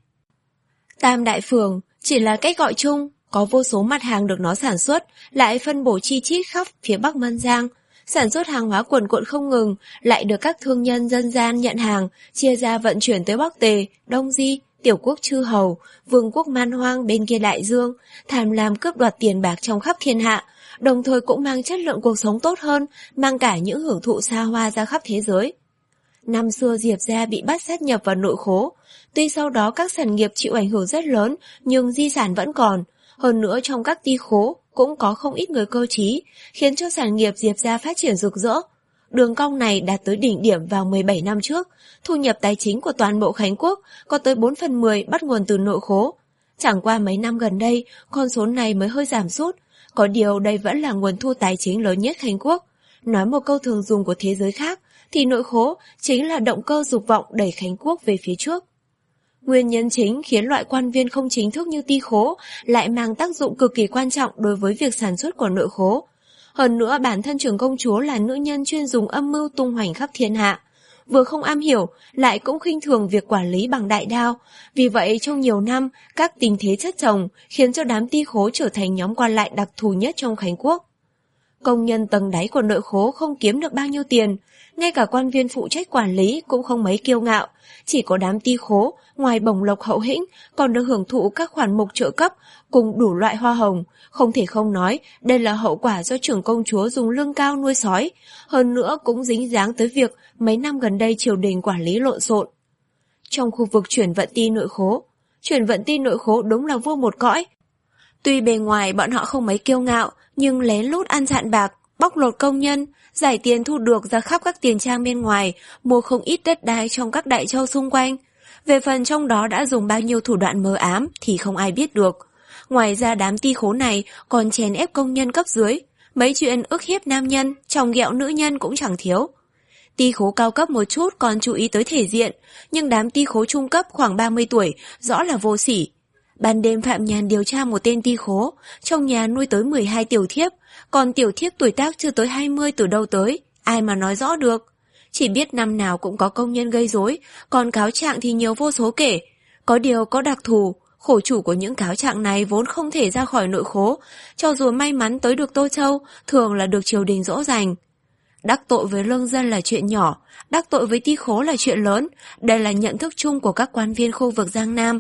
Tam đại phường chỉ là cách gọi chung, có vô số mặt hàng được nó sản xuất, lại phân bổ chi chít khắp phía Bắc Mân Giang. Sản xuất hàng hóa cuồn cuộn không ngừng, lại được các thương nhân dân gian nhận hàng, chia ra vận chuyển tới Bắc Tề, Đông Di, Tiểu quốc Chư Hầu, Vương quốc Man Hoang bên kia đại dương, tham lam cướp đoạt tiền bạc trong khắp thiên hạ, đồng thời cũng mang chất lượng cuộc sống tốt hơn, mang cả những hưởng thụ xa hoa ra khắp thế giới. Năm xưa Diệp gia bị bắt sát nhập vào nội khố, tuy sau đó các sản nghiệp chịu ảnh hưởng rất lớn, nhưng di sản vẫn còn. Hơn nữa trong các ty khố cũng có không ít người cơ trí, khiến cho sản nghiệp Diệp gia phát triển rực rỡ. Đường cong này đạt tới đỉnh điểm vào mười bảy năm trước, thu nhập tài chính của toàn bộ Khánh Quốc có tới bốn phần mười bắt nguồn từ nội khố. Chẳng qua mấy năm gần đây, con số này mới hơi giảm sút, có điều đây vẫn là nguồn thu tài chính lớn nhất Khánh Quốc. Nói một câu thường dùng của thế giới khác, thì nội khố chính là động cơ dục vọng đẩy Khánh Quốc về phía trước. Nguyên nhân chính khiến loại quan viên không chính thức như ty khố lại mang tác dụng cực kỳ quan trọng đối với việc sản xuất của nội khố. Hơn nữa bản thân trưởng công chúa là nữ nhân chuyên dùng âm mưu tung hoành khắp thiên hạ. Vừa không am hiểu, lại cũng khinh thường việc quản lý bằng đại đao. Vì vậy trong nhiều năm, các tình thế chất chồng khiến cho đám ty khố trở thành nhóm quan lại đặc thù nhất trong Khánh Quốc. Công nhân tầng đáy của nội khố không kiếm được bao nhiêu tiền, ngay cả quan viên phụ trách quản lý cũng không mấy kiêu ngạo. Chỉ có đám ty khố, ngoài bổng lộc hậu hĩnh, còn được hưởng thụ các khoản mục trợ cấp cùng đủ loại hoa hồng. Không thể không nói, đây là hậu quả do trưởng công chúa dùng lương cao nuôi sói. Hơn nữa cũng dính dáng tới việc mấy năm gần đây triều đình quản lý lộn xộn. Trong khu vực chuyển vận ty nội khố, chuyển vận ty nội khố đúng là vua một cõi. Tuy bề ngoài bọn họ không mấy kiêu ngạo, nhưng lén lút ăn chạn bạc, bóc lột công nhân, giải tiền thu được ra khắp các tiền trang bên ngoài, mua không ít đất đai trong các đại châu xung quanh. Về phần trong đó đã dùng bao nhiêu thủ đoạn mờ ám thì không ai biết được. Ngoài ra đám ty khố này còn chèn ép công nhân cấp dưới, mấy chuyện ức hiếp nam nhân, chồng ghẹo nữ nhân cũng chẳng thiếu. Ty khố cao cấp một chút còn chú ý tới thể diện, nhưng đám ty khố trung cấp khoảng ba mươi tuổi rõ là vô sỉ. Ban đêm Phạm Nhàn điều tra một tên ty khố, trong nhà nuôi tới mười hai tiểu thiếp, còn tiểu thiếp tuổi tác chưa tới hai mươi từ đâu tới, ai mà nói rõ được. Chỉ biết năm nào cũng có công nhân gây rối, còn cáo trạng thì nhiều vô số kể. Có điều có đặc thù, khổ chủ của những cáo trạng này vốn không thể ra khỏi nội khố, cho dù may mắn tới được Tô Châu, thường là được triều đình dỗ dành. Đắc tội với lương dân là chuyện nhỏ, đắc tội với ty khố là chuyện lớn, đây là nhận thức chung của các quan viên khu vực Giang Nam.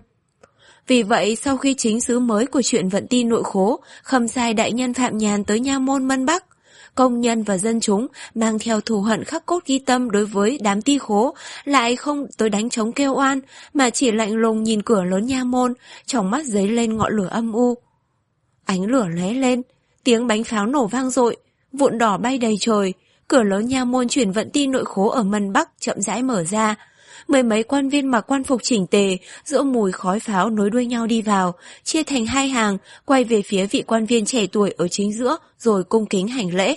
Vì vậy, sau khi chính sứ mới của chuyện vận ty nội khố khâm sai đại nhân Phạm Nhàn tới Nha Môn Mân Bắc, công nhân và dân chúng mang theo thù hận khắc cốt ghi tâm đối với đám ty khố lại không tới đánh trống kêu oan, mà chỉ lạnh lùng nhìn cửa lớn Nha Môn, trong mắt dấy lên ngọn lửa âm u. Ánh lửa lóe lên, tiếng bánh pháo nổ vang dội, vụn đỏ bay đầy trời, cửa lớn Nha Môn chuyển vận ty nội khố ở Mân Bắc chậm rãi mở ra. Mười mấy quan viên mặc quan phục chỉnh tề, giữa mùi khói pháo nối đuôi nhau đi vào, chia thành hai hàng, quay về phía vị quan viên trẻ tuổi ở chính giữa, rồi cung kính hành lễ.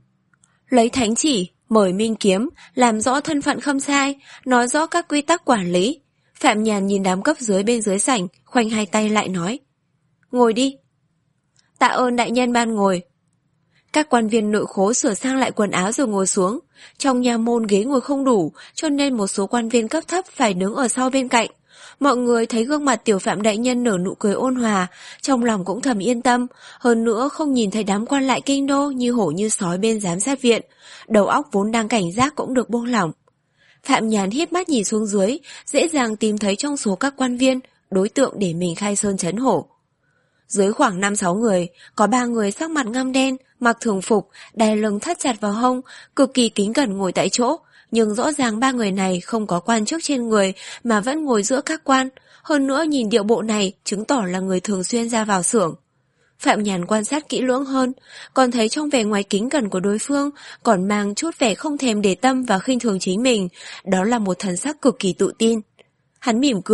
Lấy thánh chỉ, mời minh kiếm, làm rõ thân phận khâm sai, nói rõ các quy tắc quản lý. Phạm Nhàn nhìn đám cấp dưới bên dưới sảnh, khoanh hai tay lại nói: Ngồi đi. Tạ ơn đại nhân ban ngồi. Các quan viên nội khố sửa sang lại quần áo rồi ngồi xuống. Trong nha môn ghế ngồi không đủ, cho nên một số quan viên cấp thấp phải đứng ở sau bên cạnh. Mọi người thấy gương mặt tiểu Phạm đại nhân nở nụ cười ôn hòa, trong lòng cũng thầm yên tâm. Hơn nữa không nhìn thấy đám quan lại kinh đô như hổ như sói bên giám sát viện, đầu óc vốn đang cảnh giác cũng được buông lỏng. Phạm Nhàn híp mắt nhìn xuống dưới, dễ dàng tìm thấy trong số các quan viên đối tượng để mình khai sơn trấn hổ. Dưới khoảng năm sáu người, có ba người sắc mặt ngăm đen, mặc thường phục, đai lưng thắt chặt vào hông, cực kỳ kính cẩn ngồi tại chỗ, nhưng rõ ràng ba người này không có quan chức trên người mà vẫn ngồi giữa các quan, hơn nữa nhìn điệu bộ này chứng tỏ là người thường xuyên ra vào xưởng. Phạm Nhàn quan sát kỹ lưỡng hơn, còn thấy trong vẻ ngoài kính cẩn của đối phương còn mang chút vẻ không thèm để tâm và khinh thường chính mình, đó là một thần sắc cực kỳ tự tin. Hắn mỉm cười,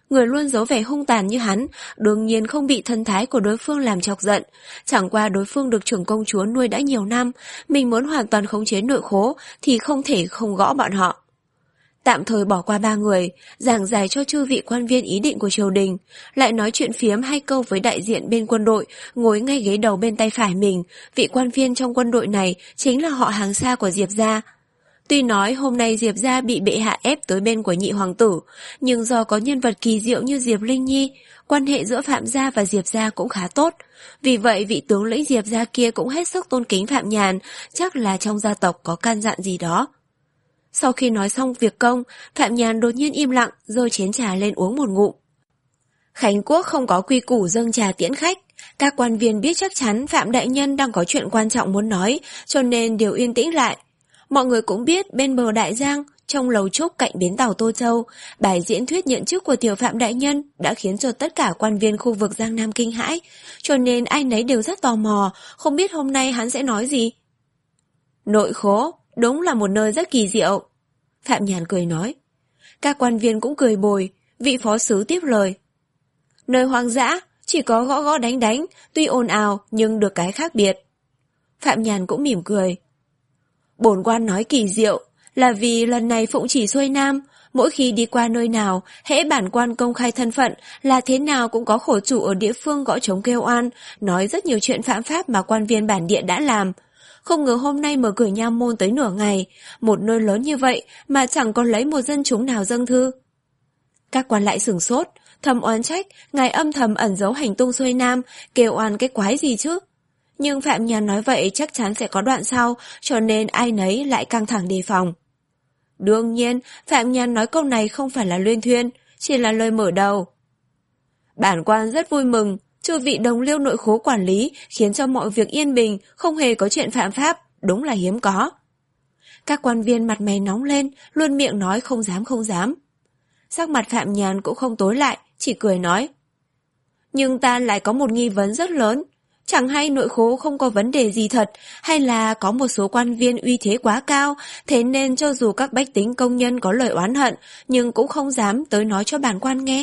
Người luôn giấu vẻ hung tàn như hắn, đương nhiên không bị thân thái của đối phương làm chọc giận. Chẳng qua đối phương được trưởng công chúa nuôi đã nhiều năm, mình muốn hoàn toàn khống chế nội khố thì không thể không gõ bọn họ. Tạm thời bỏ qua ba người, giảng giải cho chư vị quan viên ý định của triều đình, lại nói chuyện phiếm hai câu với đại diện bên quân đội, ngồi ngay ghế đầu bên tay phải mình. Vị quan viên trong quân đội này chính là họ hàng xa của Diệp gia. Tuy nói hôm nay Diệp gia bị bệ hạ ép tới bên của nhị hoàng tử, nhưng do có nhân vật kỳ diệu như Diệp Linh Nhi, quan hệ giữa Phạm gia và Diệp gia cũng khá tốt. Vì vậy vị tướng lĩnh Diệp gia kia cũng hết sức tôn kính Phạm Nhàn, chắc là trong gia tộc có căn dặn gì đó. Sau khi nói xong việc công, Phạm Nhàn đột nhiên im lặng, giơ chén trà lên uống một ngụm. Khánh Quốc không có quy củ dâng trà tiễn khách. Các quan viên biết chắc chắn Phạm Đại Nhân đang có chuyện quan trọng muốn nói, cho nên đều yên tĩnh lại. Mọi người cũng biết bên bờ Đại Giang, trong lầu trúc cạnh bến tàu Tô Châu, bài diễn thuyết nhận chức của tiểu Phạm Đại Nhân đã khiến cho tất cả quan viên khu vực Giang Nam kinh hãi, cho nên ai nấy đều rất tò mò, không biết hôm nay hắn sẽ nói gì. Nội khố, đúng là một nơi rất kỳ diệu. Phạm Nhàn cười nói. Các quan viên cũng cười bồi, vị phó sứ tiếp lời. Nơi hoang dã, chỉ có gõ gõ đánh đánh, tuy ồn ào nhưng được cái khác biệt. Phạm Nhàn cũng mỉm cười. Bổn quan nói kỳ diệu, là vì lần này phụng chỉ xuôi nam, mỗi khi đi qua nơi nào, hễ bản quan công khai thân phận là thế nào cũng có khổ chủ ở địa phương gõ trống kêu oan, nói rất nhiều chuyện phạm pháp mà quan viên bản địa đã làm. Không ngờ hôm nay mở cửa nha môn tới nửa ngày, một nơi lớn như vậy mà chẳng còn lấy một dân chúng nào dâng thư. Các quan lại sửng sốt, thầm oán trách, ngài âm thầm ẩn giấu hành tung xuôi nam, kêu oan cái quái gì chứ. Nhưng Phạm Nhàn nói vậy chắc chắn sẽ có đoạn sau, cho nên ai nấy lại căng thẳng đề phòng. Đương nhiên, Phạm Nhàn nói câu này không phải là luyên thuyên, chỉ là lời mở đầu. Bản quan rất vui mừng, chư vị đồng liêu nội khố quản lý khiến cho mọi việc yên bình, không hề có chuyện phạm pháp, đúng là hiếm có. Các quan viên mặt mày nóng lên, luôn miệng nói không dám không dám. Sắc mặt Phạm Nhàn cũng không tối lại, chỉ cười nói. Nhưng ta lại có một nghi vấn rất lớn, chẳng hay nội khố không có vấn đề gì thật, hay là có một số quan viên uy thế quá cao, thế nên cho dù các bách tính công nhân có lời oán hận, nhưng cũng không dám tới nói cho bản quan nghe.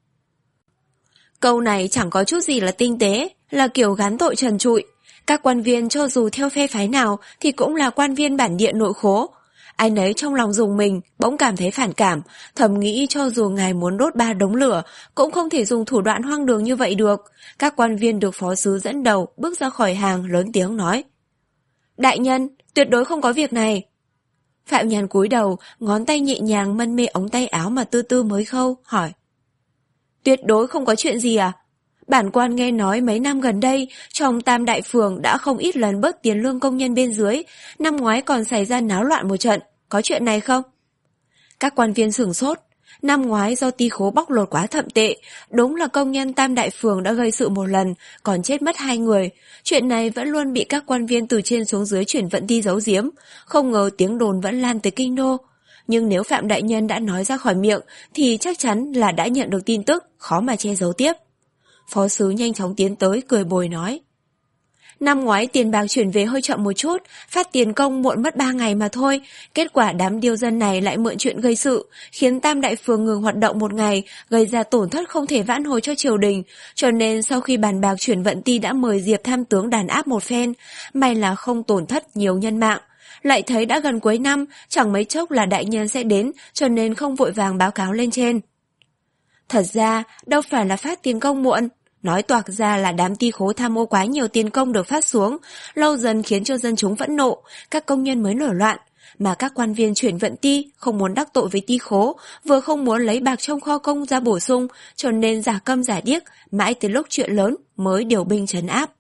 Câu này chẳng có chút gì là tinh tế, là kiểu gán tội trần trụi. Các quan viên cho dù theo phe phái nào thì cũng là quan viên bản địa nội khố. Ai nấy trong lòng dùng mình, bỗng cảm thấy phản cảm, thầm nghĩ cho dù ngài muốn đốt ba đống lửa, cũng không thể dùng thủ đoạn hoang đường như vậy được. Các quan viên được phó sứ dẫn đầu, bước ra khỏi hàng, lớn tiếng nói. Đại nhân, tuyệt đối không có việc này. Phạm Nhàn cúi đầu, ngón tay nhẹ nhàng mân mê ống tay áo mà tư tư mới khâu, hỏi. Tuyệt đối không có chuyện gì à? Bản quan nghe nói mấy năm gần đây, trong Tam Đại Phường đã không ít lần bớt tiền lương công nhân bên dưới, năm ngoái còn xảy ra náo loạn một trận, có chuyện này không? Các quan viên sửng sốt, năm ngoái do ty khố bóc lột quá thậm tệ, đúng là công nhân Tam Đại Phường đã gây sự một lần, còn chết mất hai người. Chuyện này vẫn luôn bị các quan viên từ trên xuống dưới chuyển vận đi giấu giếm, không ngờ tiếng đồn vẫn lan tới kinh đô. Nhưng nếu Phạm Đại Nhân đã nói ra khỏi miệng thì chắc chắn là đã nhận được tin tức, khó mà che giấu tiếp. Phó sứ nhanh chóng tiến tới, cười bồi nói. Năm ngoái tiền bạc chuyển về hơi chậm một chút, phát tiền công muộn mất ba ngày mà thôi. Kết quả đám điêu dân này lại mượn chuyện gây sự, khiến Tam Đại Phường ngừng hoạt động một ngày, gây ra tổn thất không thể vãn hồi cho triều đình. Cho nên sau khi bàn bạc chuyển vận ty đã mời Diệp tham tướng đàn áp một phen, may là không tổn thất nhiều nhân mạng. Lại thấy đã gần cuối năm, chẳng mấy chốc là đại nhân sẽ đến, cho nên không vội vàng báo cáo lên trên. Thật ra, đâu phải là phát tiền công muộn. Nói toạc ra là đám ty khố tham ô quá nhiều tiền công được phát xuống, lâu dần khiến cho dân chúng phẫn nộ, các công nhân mới nổi loạn. Mà các quan viên chuyển vận ty không muốn đắc tội với ty khố, vừa không muốn lấy bạc trong kho công ra bổ sung, cho nên giả câm giả điếc, mãi tới lúc chuyện lớn mới điều binh trấn áp.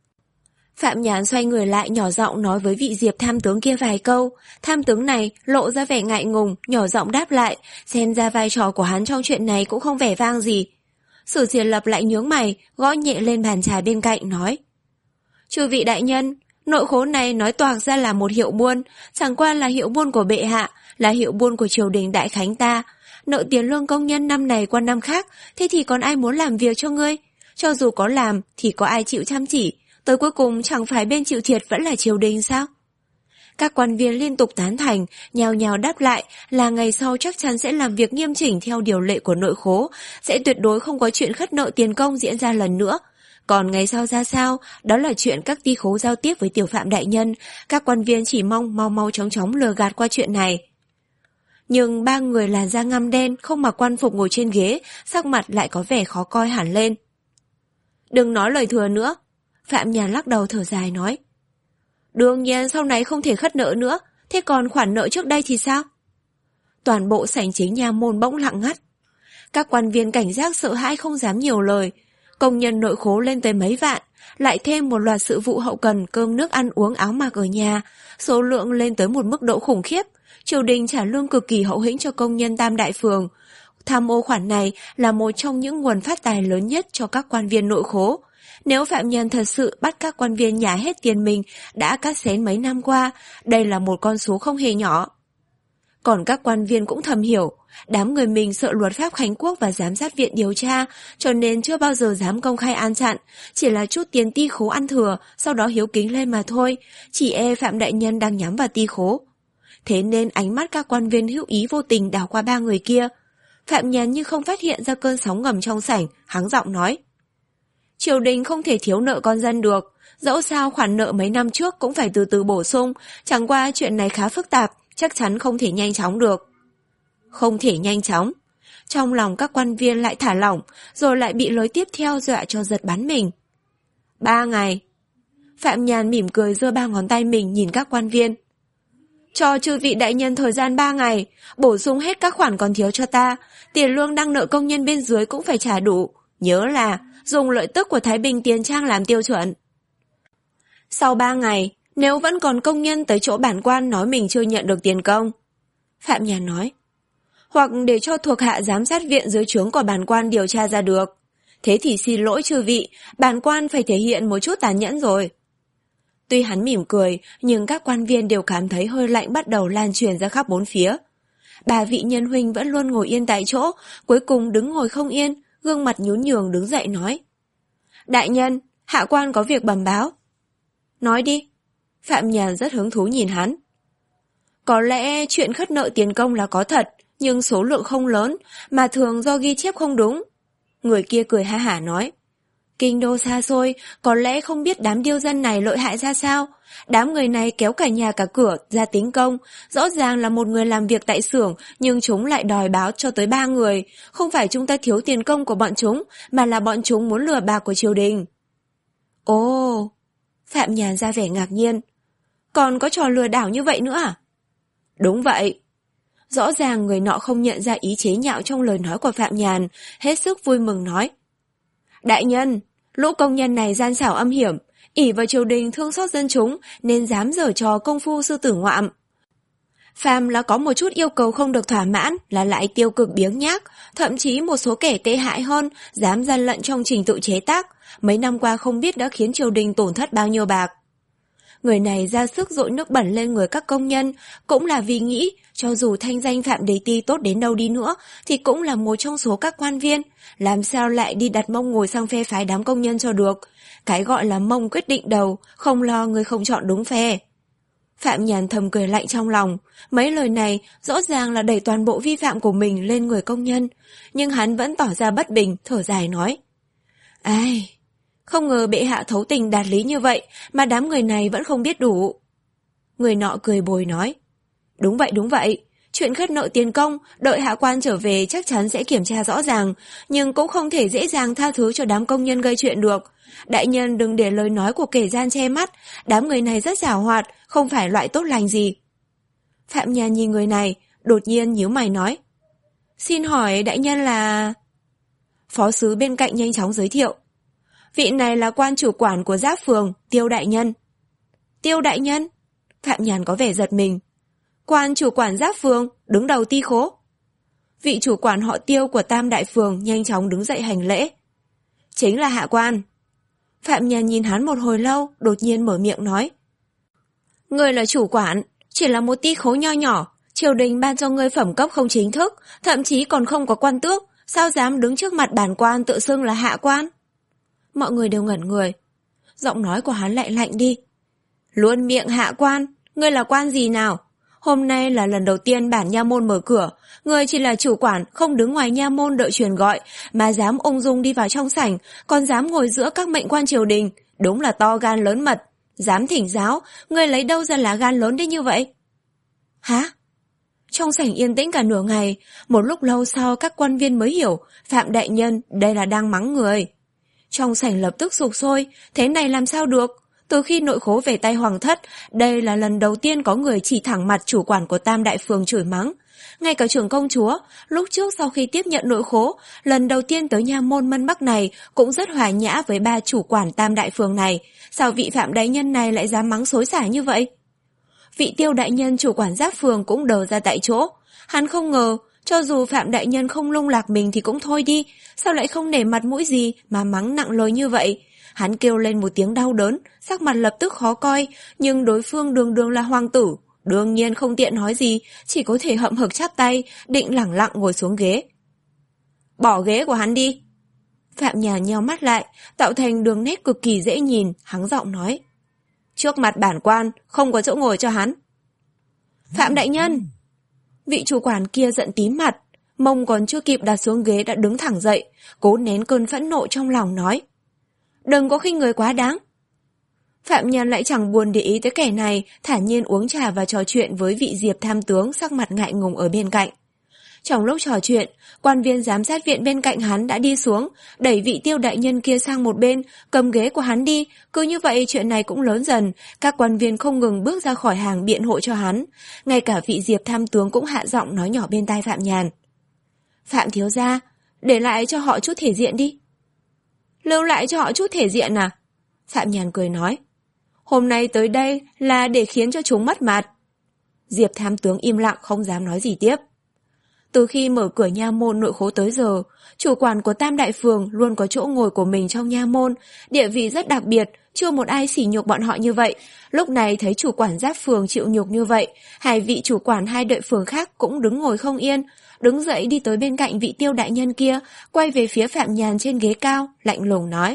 Phạm Nhàn xoay người lại nhỏ giọng nói với vị Diệp tham tướng kia vài câu. Tham tướng này lộ ra vẻ ngại ngùng, nhỏ giọng đáp lại, xem ra vai trò của hắn trong chuyện này cũng không vẻ vang gì. Sử Diệt Lập lại nhướng mày, gõ nhẹ lên bàn trà bên cạnh, nói. Chư vị đại nhân, nội khố này nói toạc ra là một hiệu buôn, chẳng qua là hiệu buôn của bệ hạ, là hiệu buôn của triều đình Đại Khánh ta. Nợ tiền lương công nhân năm này qua năm khác, thế thì còn ai muốn làm việc cho ngươi? Cho dù có làm thì có ai chịu chăm chỉ, tới cuối cùng chẳng phải bên chịu thiệt vẫn là triều đình sao? Các quan viên liên tục tán thành, nhao nhao đáp lại là ngày sau chắc chắn sẽ làm việc nghiêm chỉnh theo điều lệ của nội khố, sẽ tuyệt đối không có chuyện khất nợ tiền công diễn ra lần nữa. Còn ngày sau ra sao, đó là chuyện các ty khố giao tiếp với tiểu phạm đại nhân, các quan viên chỉ mong mau mau chóng chóng lừa gạt qua chuyện này. Nhưng ba người làn da ngăm đen, không mặc quan phục ngồi trên ghế, sắc mặt lại có vẻ khó coi hẳn lên. Đừng nói lời thừa nữa, Phạm Nhàn lắc đầu thở dài nói. Đương nhiên sau này không thể khất nợ nữa, thế còn khoản nợ trước đây thì sao? Toàn bộ sảnh chính nha môn bỗng lặng ngắt. Các quan viên cảnh giác sợ hãi không dám nhiều lời. Công nhân nội khố lên tới mấy vạn, lại thêm một loạt sự vụ hậu cần, cơm nước ăn uống áo mặc ở nhà, số lượng lên tới một mức độ khủng khiếp. Triều đình trả lương cực kỳ hậu hĩnh cho công nhân Tam Đại Phường. Tham ô khoản này là một trong những nguồn phát tài lớn nhất cho các quan viên nội khố. Nếu Phạm Nhân thật sự bắt các quan viên nhả hết tiền mình đã cắt xén mấy năm qua, đây là một con số không hề nhỏ. Còn các quan viên cũng thầm hiểu, đám người mình sợ luật pháp Khánh Quốc và giám sát viện điều tra, cho nên chưa bao giờ dám công khai an chặn, chỉ là chút tiền ty khố ăn thừa, sau đó hiếu kính lên mà thôi, chỉ e Phạm Đại Nhân đang nhắm vào ty khố. Thế nên ánh mắt các quan viên hữu ý vô tình đảo qua ba người kia. Phạm Nhàn như không phát hiện ra cơn sóng ngầm trong sảnh, hắng giọng nói. Triều đình không thể thiếu nợ con dân được, dẫu sao khoản nợ mấy năm trước cũng phải từ từ bổ sung, chẳng qua chuyện này khá phức tạp, chắc chắn không thể nhanh chóng được. Không thể nhanh chóng. Trong lòng các quan viên lại thả lỏng, rồi lại bị lời tiếp theo dọa cho giật bắn mình. Ba ngày. Phạm Nhàn mỉm cười giơ ba ngón tay mình nhìn các quan viên. Cho chư vị đại nhân thời gian ba ngày, bổ sung hết các khoản còn thiếu cho ta, tiền lương đang nợ công nhân bên dưới cũng phải trả đủ. Nhớ là dùng lợi tức của Thái Bình Tiền Trang làm tiêu chuẩn. Sau ba ngày, nếu vẫn còn công nhân tới chỗ bản quan nói mình chưa nhận được tiền công, Phạm Nhàn nói, hoặc để cho thuộc hạ giám sát viện dưới trướng của bản quan điều tra ra được, thế thì xin lỗi chư vị, bản quan phải thể hiện một chút tàn nhẫn rồi. Tuy hắn mỉm cười, nhưng các quan viên đều cảm thấy hơi lạnh bắt đầu lan truyền ra khắp bốn phía. Bà vị nhân huynh vẫn luôn ngồi yên tại chỗ, cuối cùng đứng ngồi không yên, gương mặt nhún nhường đứng dậy nói. Đại nhân, hạ quan có việc bẩm báo. Nói đi. Phạm Nhàn rất hứng thú nhìn hắn. Có lẽ chuyện khất nợ tiền công là có thật, nhưng số lượng không lớn, mà thường do ghi chép không đúng. Người kia cười ha hả nói. Kinh đô xa xôi, có lẽ không biết đám điêu dân này lợi hại ra sao. Đám người này kéo cả nhà cả cửa ra tính công, rõ ràng là một người làm việc tại xưởng, nhưng chúng lại đòi báo cho tới ba người. Không phải chúng ta thiếu tiền công của bọn chúng, mà là bọn chúng muốn lừa bạc của triều đình. Ồ, Phạm Nhàn ra vẻ ngạc nhiên. Còn có trò lừa đảo như vậy nữa à? Đúng vậy. Rõ ràng người nọ không nhận ra ý chế nhạo trong lời nói của Phạm Nhàn, hết sức vui mừng nói. Đại nhân, lũ công nhân này gian xảo âm hiểm, ỷ vào triều đình thương xót dân chúng nên dám giở trò công phu sư tử ngoạm. Phàm là có một chút yêu cầu không được thỏa mãn là lại tiêu cực biếng nhác, thậm chí một số kẻ tệ hại hơn dám gian lận trong trình tự chế tác, mấy năm qua không biết đã khiến triều đình tổn thất bao nhiêu bạc. Người này ra sức dội nước bẩn lên người các công nhân, cũng là vì nghĩ cho dù thanh danh Phạm Đề Ti tốt đến đâu đi nữa thì cũng là một trong số các quan viên, làm sao lại đi đặt mông ngồi sang phe phái đám công nhân cho được. Cái gọi là mông quyết định đầu, không lo người không chọn đúng phe. Phạm Nhàn thầm cười lạnh trong lòng, mấy lời này rõ ràng là đẩy toàn bộ vi phạm của mình lên người công nhân, nhưng hắn vẫn tỏ ra bất bình, thở dài nói. Ai... Không ngờ bệ hạ thấu tình đạt lý như vậy mà đám người này vẫn không biết đủ. Người nọ cười bồi nói. Đúng vậy đúng vậy, chuyện khất nợ tiền công, đợi hạ quan trở về chắc chắn sẽ kiểm tra rõ ràng, nhưng cũng không thể dễ dàng tha thứ cho đám công nhân gây chuyện được. Đại nhân đừng để lời nói của kẻ gian che mắt, đám người này rất giàu hoạt, không phải loại tốt lành gì. Phạm Nhàn nhìn người này, đột nhiên nhíu mày nói. Xin hỏi đại nhân là... Phó sứ bên cạnh nhanh chóng giới thiệu. Vị này là quan chủ quản của Giáp Phường, Tiêu Đại Nhân. Tiêu Đại Nhân? Phạm Nhàn có vẻ giật mình. Quan chủ quản Giáp Phường, đứng đầu ty khố. Vị chủ quản họ Tiêu của Tam Đại Phường nhanh chóng đứng dậy hành lễ. Chính là hạ quan. Phạm Nhàn nhìn hắn một hồi lâu, đột nhiên mở miệng nói. Ngươi là chủ quản, chỉ là một ty khố nho nhỏ, triều đình ban cho ngươi phẩm cấp không chính thức, thậm chí còn không có quan tước, sao dám đứng trước mặt bản quan tự xưng là hạ quan? Mọi người đều ngẩn người. Giọng nói của hắn lại lạnh đi. Luôn miệng hạ quan, Ngươi là quan gì nào? Hôm nay là lần đầu tiên bản nha môn mở cửa, ngươi chỉ là chủ quản không đứng ngoài nha môn đợi truyền gọi, mà dám ung dung đi vào trong sảnh, còn dám ngồi giữa các mệnh quan triều đình, đúng là to gan lớn mật. Dám thỉnh giáo, ngươi lấy đâu ra lá gan lớn đến như vậy? Hả? Trong sảnh yên tĩnh cả nửa ngày, một lúc lâu sau các quan viên mới hiểu, Phạm đại nhân đây là đang mắng người. Trong sảnh lập tức sục sôi, thế này làm sao được? Từ khi nội khố về tay hoàng thất, đây là lần đầu tiên có người chỉ thẳng mặt chủ quản của Tam Đại Phường chửi mắng. Ngay cả trưởng công chúa, lúc trước sau khi tiếp nhận nội khố, lần đầu tiên tới nha môn Mân Bắc này cũng rất hòa nhã với ba chủ quản Tam Đại Phường này. Sao vị Phạm đại nhân này lại dám mắng xối xả như vậy? Vị Tiêu đại nhân chủ quản Giáp Phường cũng đờ ra tại chỗ. Hắn không ngờ, cho dù Phạm đại nhân không lung lạc mình thì cũng thôi đi, sao lại không nể mặt mũi gì mà mắng nặng lời như vậy? Hắn kêu lên một tiếng đau đớn, sắc mặt lập tức khó coi, nhưng đối phương đường đường là hoàng tử, đương nhiên không tiện nói gì, chỉ có thể hậm hực chắp tay, định lẳng lặng ngồi xuống ghế. Bỏ ghế của hắn đi. Phạm Nhàn nheo mắt lại, tạo thành đường nét cực kỳ dễ nhìn, hắng giọng nói. Trước mặt bản quan, không có chỗ ngồi cho hắn. Phạm đại nhân! Vị chủ quản kia giận tím mặt, mông còn chưa kịp đặt xuống ghế đã đứng thẳng dậy, cố nén cơn phẫn nộ trong lòng nói. Đừng có khinh người quá đáng. Phạm Nhân lại chẳng buồn để ý tới kẻ này, thản nhiên uống trà và trò chuyện với vị Diệp tham tướng sắc mặt ngại ngùng ở bên cạnh. Trong lúc trò chuyện, quan viên giám sát viện bên cạnh hắn đã đi xuống, đẩy vị Tiêu đại nhân kia sang một bên, cầm ghế của hắn đi. Cứ như vậy chuyện này cũng lớn dần, các quan viên không ngừng bước ra khỏi hàng biện hộ cho hắn. Ngay cả vị Diệp tham tướng cũng hạ giọng nói nhỏ bên tai Phạm Nhàn. Phạm thiếu gia, để lại cho họ chút thể diện đi. Lưu lại cho họ chút thể diện à? Phạm Nhàn cười nói. Hôm nay tới đây là để khiến cho chúng mất mặt. Diệp tham tướng im lặng không dám nói gì tiếp. Từ khi mở cửa nha môn nội khố tới giờ, chủ quản của Tam Đại Phường luôn có chỗ ngồi của mình trong nha môn, địa vị rất đặc biệt, chưa một ai sỉ nhục bọn họ như vậy. Lúc này thấy chủ quản Giáp Phường chịu nhục như vậy, hai vị chủ quản hai đội phường khác cũng đứng ngồi không yên, đứng dậy đi tới bên cạnh vị Tiêu đại nhân kia, quay về phía Phạm Nhàn trên ghế cao, lạnh lùng nói.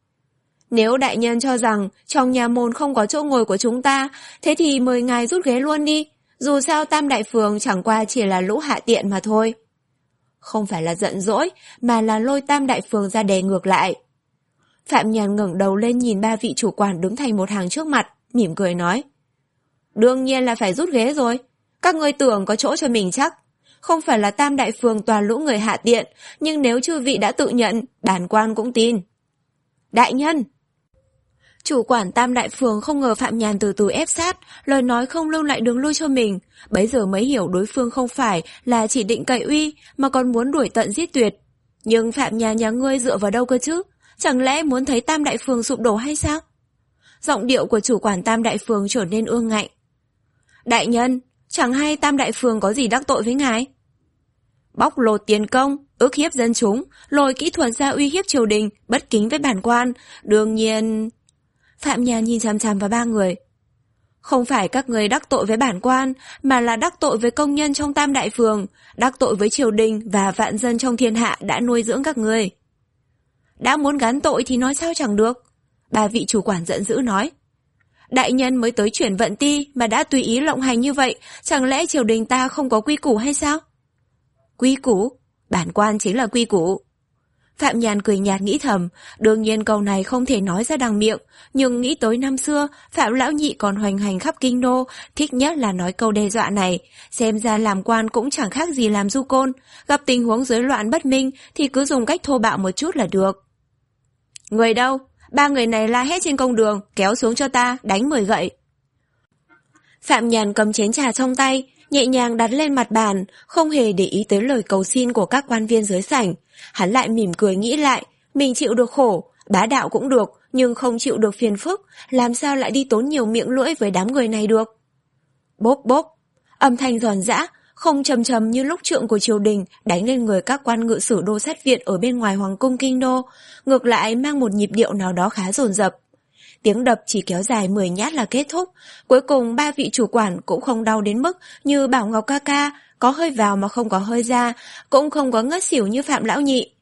Nếu đại nhân cho rằng trong nhà môn không có chỗ ngồi của chúng ta, thế thì mời ngài rút ghế luôn đi. Dù sao Tam Đại Phường chẳng qua chỉ là lũ hạ tiện mà thôi. Không phải là giận dỗi, mà là lôi Tam Đại Phường ra đè ngược lại. Phạm Nhàn ngẩng đầu lên nhìn ba vị chủ quản đứng thành một hàng trước mặt, mỉm cười nói. Đương nhiên là phải rút ghế rồi. Các ngươi tưởng có chỗ cho mình chắc. Không phải là Tam Đại Phường toàn lũ người hạ tiện, nhưng nếu chư vị đã tự nhận, bản quan cũng tin. Đại nhân! Chủ quản Tam Đại Phường không ngờ Phạm Nhàn từ từ ép sát, lời nói không lưu lại đường lui cho mình, bấy giờ mới hiểu đối phương không phải là chỉ định cậy uy, mà còn muốn đuổi tận giết tuyệt. Nhưng Phạm Nhàn nhà ngươi dựa vào đâu cơ chứ? Chẳng lẽ muốn thấy Tam Đại Phường sụp đổ hay sao? Giọng điệu của chủ quản Tam Đại Phường trở nên ương ngạnh. Đại nhân, chẳng hay Tam Đại Phường có gì đắc tội với ngài? Bóc lột tiền công, ức hiếp dân chúng, lôi kỹ thuật ra uy hiếp triều đình, bất kính với bản quan, đương nhiên... Phạm Nhàn nhìn chằm chằm vào ba người. Không phải các người đắc tội với bản quan, mà là đắc tội với công nhân trong Tam Đại Phường, đắc tội với triều đình và vạn dân trong thiên hạ đã nuôi dưỡng các người. Đã muốn gán tội thì nói sao chẳng được. Ba vị chủ quản giận dữ nói. Đại nhân mới tới chuyển vận ti mà đã tùy ý lộng hành như vậy, chẳng lẽ triều đình ta không có quy củ hay sao? Quy củ? Bản quan chính là quy củ. Phạm Nhàn cười nhạt nghĩ thầm, đương nhiên câu này không thể nói ra đằng miệng, nhưng nghĩ tới năm xưa, Phạm Lão Nhị còn hoành hành khắp kinh đô, thích nhất là nói câu đe dọa này, xem ra làm quan cũng chẳng khác gì làm du côn, gặp tình huống rối loạn bất minh thì cứ dùng cách thô bạo một chút là được. Người đâu? Ba người này la hét trên công đường, kéo xuống cho ta, đánh mười gậy. Phạm Nhàn cầm chén trà trong tay, nhẹ nhàng đặt lên mặt bàn, không hề để ý tới lời cầu xin của các quan viên dưới sảnh. Hắn lại mỉm cười nghĩ lại, mình chịu được khổ, bá đạo cũng được, nhưng không chịu được phiền phức, làm sao lại đi tốn nhiều miệng lưỡi với đám người này được. Bốp bốp, âm thanh giòn giã, không trầm trầm như lúc trượng của triều đình đánh lên người các quan ngự sử đô sát viện ở bên ngoài hoàng cung kinh đô, ngược lại mang một nhịp điệu nào đó khá dồn dập. Tiếng đập chỉ kéo dài mười nhát là kết thúc, cuối cùng ba vị chủ quản cũng không đau đến mức như Bảo Ngọc ca ca, có hơi vào mà không có hơi ra, cũng không có ngất xỉu như Phạm Lão Nhị.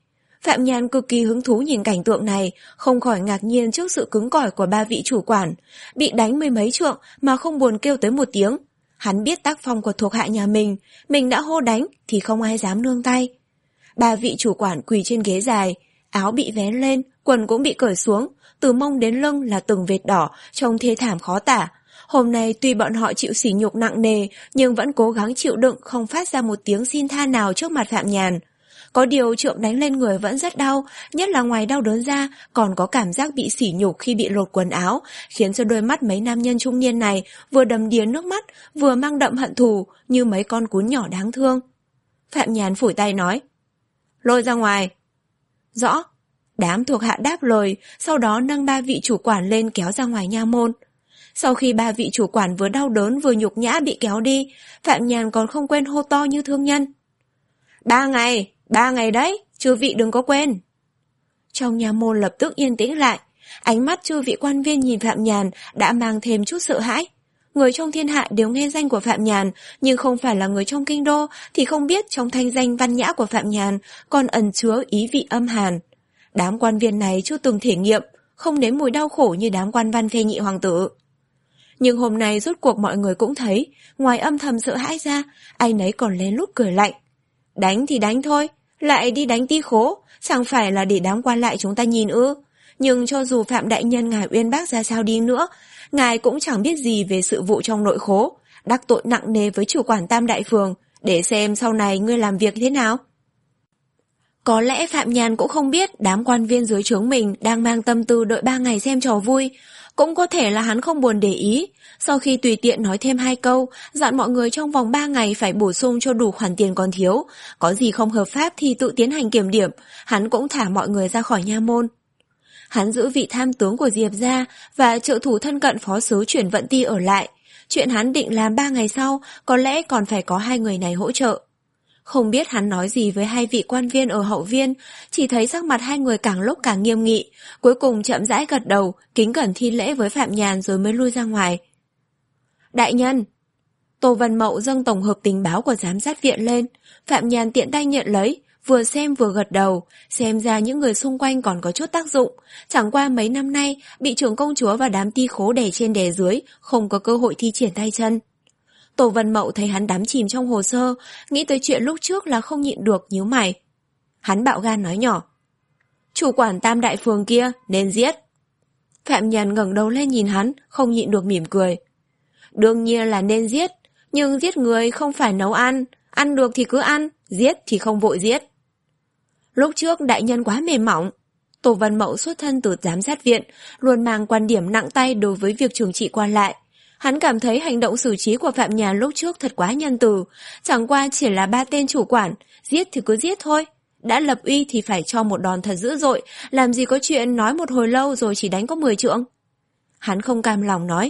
Phạm Nhàn cực kỳ hứng thú nhìn cảnh tượng này, không khỏi ngạc nhiên trước sự cứng cỏi của ba vị chủ quản. Bị đánh mười mấy trượng mà không buồn kêu tới một tiếng. Hắn biết tác phong của thuộc hạ nhà mình, mình đã hô đánh thì không ai dám nương tay. Ba vị chủ quản quỳ trên ghế dài, áo bị vén lên, quần cũng bị cởi xuống, từ mông đến lưng là từng vệt đỏ, trông thê thảm khó tả. Hôm nay tuy bọn họ chịu sỉ nhục nặng nề, nhưng vẫn cố gắng chịu đựng không phát ra một tiếng xin tha nào trước mặt Phạm Nhàn. Có điều trượng đánh lên người vẫn rất đau, nhất là ngoài đau đớn ra, còn có cảm giác bị sỉ nhục khi bị lột quần áo, khiến cho đôi mắt mấy nam nhân trung niên này vừa đầm đìa nước mắt, vừa mang đậm hận thù, như mấy con cún nhỏ đáng thương. Phạm Nhàn phủi tay nói, lôi ra ngoài. Rõ. Đám thuộc hạ đáp lời, sau đó nâng ba vị chủ quản lên kéo ra ngoài nha môn. Sau khi ba vị chủ quản vừa đau đớn vừa nhục nhã bị kéo đi, Phạm Nhàn còn không quên hô to như thương nhân. Ba ngày, ba ngày đấy, chư vị đừng có quên. Trong nha môn lập tức yên tĩnh lại, ánh mắt chư vị quan viên nhìn Phạm Nhàn đã mang thêm chút sợ hãi. Người trong thiên hạ đều nghe danh của Phạm Nhàn, nhưng không phải là người trong kinh đô thì không biết trong thanh danh văn nhã của Phạm Nhàn còn ẩn chứa ý vị âm hàn. Đám quan viên này chưa từng thể nghiệm, không nếm mùi đau khổ như đám quan văn phê nhị hoàng tử. Nhưng hôm nay rốt cuộc mọi người cũng thấy, ngoài âm thầm sợ hãi ra, ai nấy còn lén lút cười lạnh. Đánh thì đánh thôi, lại đi đánh Ti Khố, chẳng phải là để đám quan lại chúng ta nhìn ư? Nhưng cho dù Phạm đại nhân ngài uyên bác ra sao đi nữa, ngài cũng chẳng biết gì về sự vụ trong nội khố, đắc tội nặng nề với chủ quản Tam Đại Phường, để xem sau này ngươi làm việc thế nào. Có lẽ Phạm Nhàn cũng không biết đám quan viên dưới trướng mình đang mang tâm tư đợi ba ngày xem trò vui. Cũng có thể là hắn không buồn để ý. Sau khi tùy tiện nói thêm hai câu, dặn mọi người trong vòng ba ngày phải bổ sung cho đủ khoản tiền còn thiếu. Có gì không hợp pháp thì tự tiến hành kiểm điểm, hắn cũng thả mọi người ra khỏi nha môn. Hắn giữ vị tham tướng của Diệp gia và trợ thủ thân cận phó sứ chuyển vận ti ở lại. Chuyện hắn định làm ba ngày sau, có lẽ còn phải có hai người này hỗ trợ. Không biết hắn nói gì với hai vị quan viên ở hậu viên, chỉ thấy sắc mặt hai người càng lúc càng nghiêm nghị, cuối cùng chậm rãi gật đầu, kính cẩn thi lễ với Phạm Nhàn rồi mới lui ra ngoài. Đại nhân! Tô Vân Mậu dâng tổng hợp tình báo của giám sát viện lên, Phạm Nhàn tiện tay nhận lấy, vừa xem vừa gật đầu, xem ra những người xung quanh còn có chút tác dụng, chẳng qua mấy năm nay bị trưởng công chúa và đám Ti Khố đè trên đè dưới, không có cơ hội thi triển tay chân. Tô Vân Mậu thấy hắn đắm chìm trong hồ sơ, nghĩ tới chuyện lúc trước là không nhịn được nhíu mày. Hắn bạo gan nói nhỏ, chủ quản Tam Đại Phường kia nên giết. Phạm Nhàn ngẩng đầu lên nhìn hắn, không nhịn được mỉm cười. Đương nhiên là nên giết, nhưng giết người không phải nấu ăn, ăn được thì cứ ăn, giết thì không vội giết. Lúc trước đại nhân quá mềm mỏng. Tô Vân Mậu xuất thân từ giám sát viện, luôn mang quan điểm nặng tay đối với việc trừng trị quan lại. Hắn cảm thấy hành động xử trí của Phạm Nhàn lúc trước thật quá nhân từ, chẳng qua chỉ là ba tên chủ quản, giết thì cứ giết thôi. Đã lập uy thì phải cho một đòn thật dữ dội, làm gì có chuyện nói một hồi lâu rồi chỉ đánh có mười trượng. Hắn không cam lòng nói.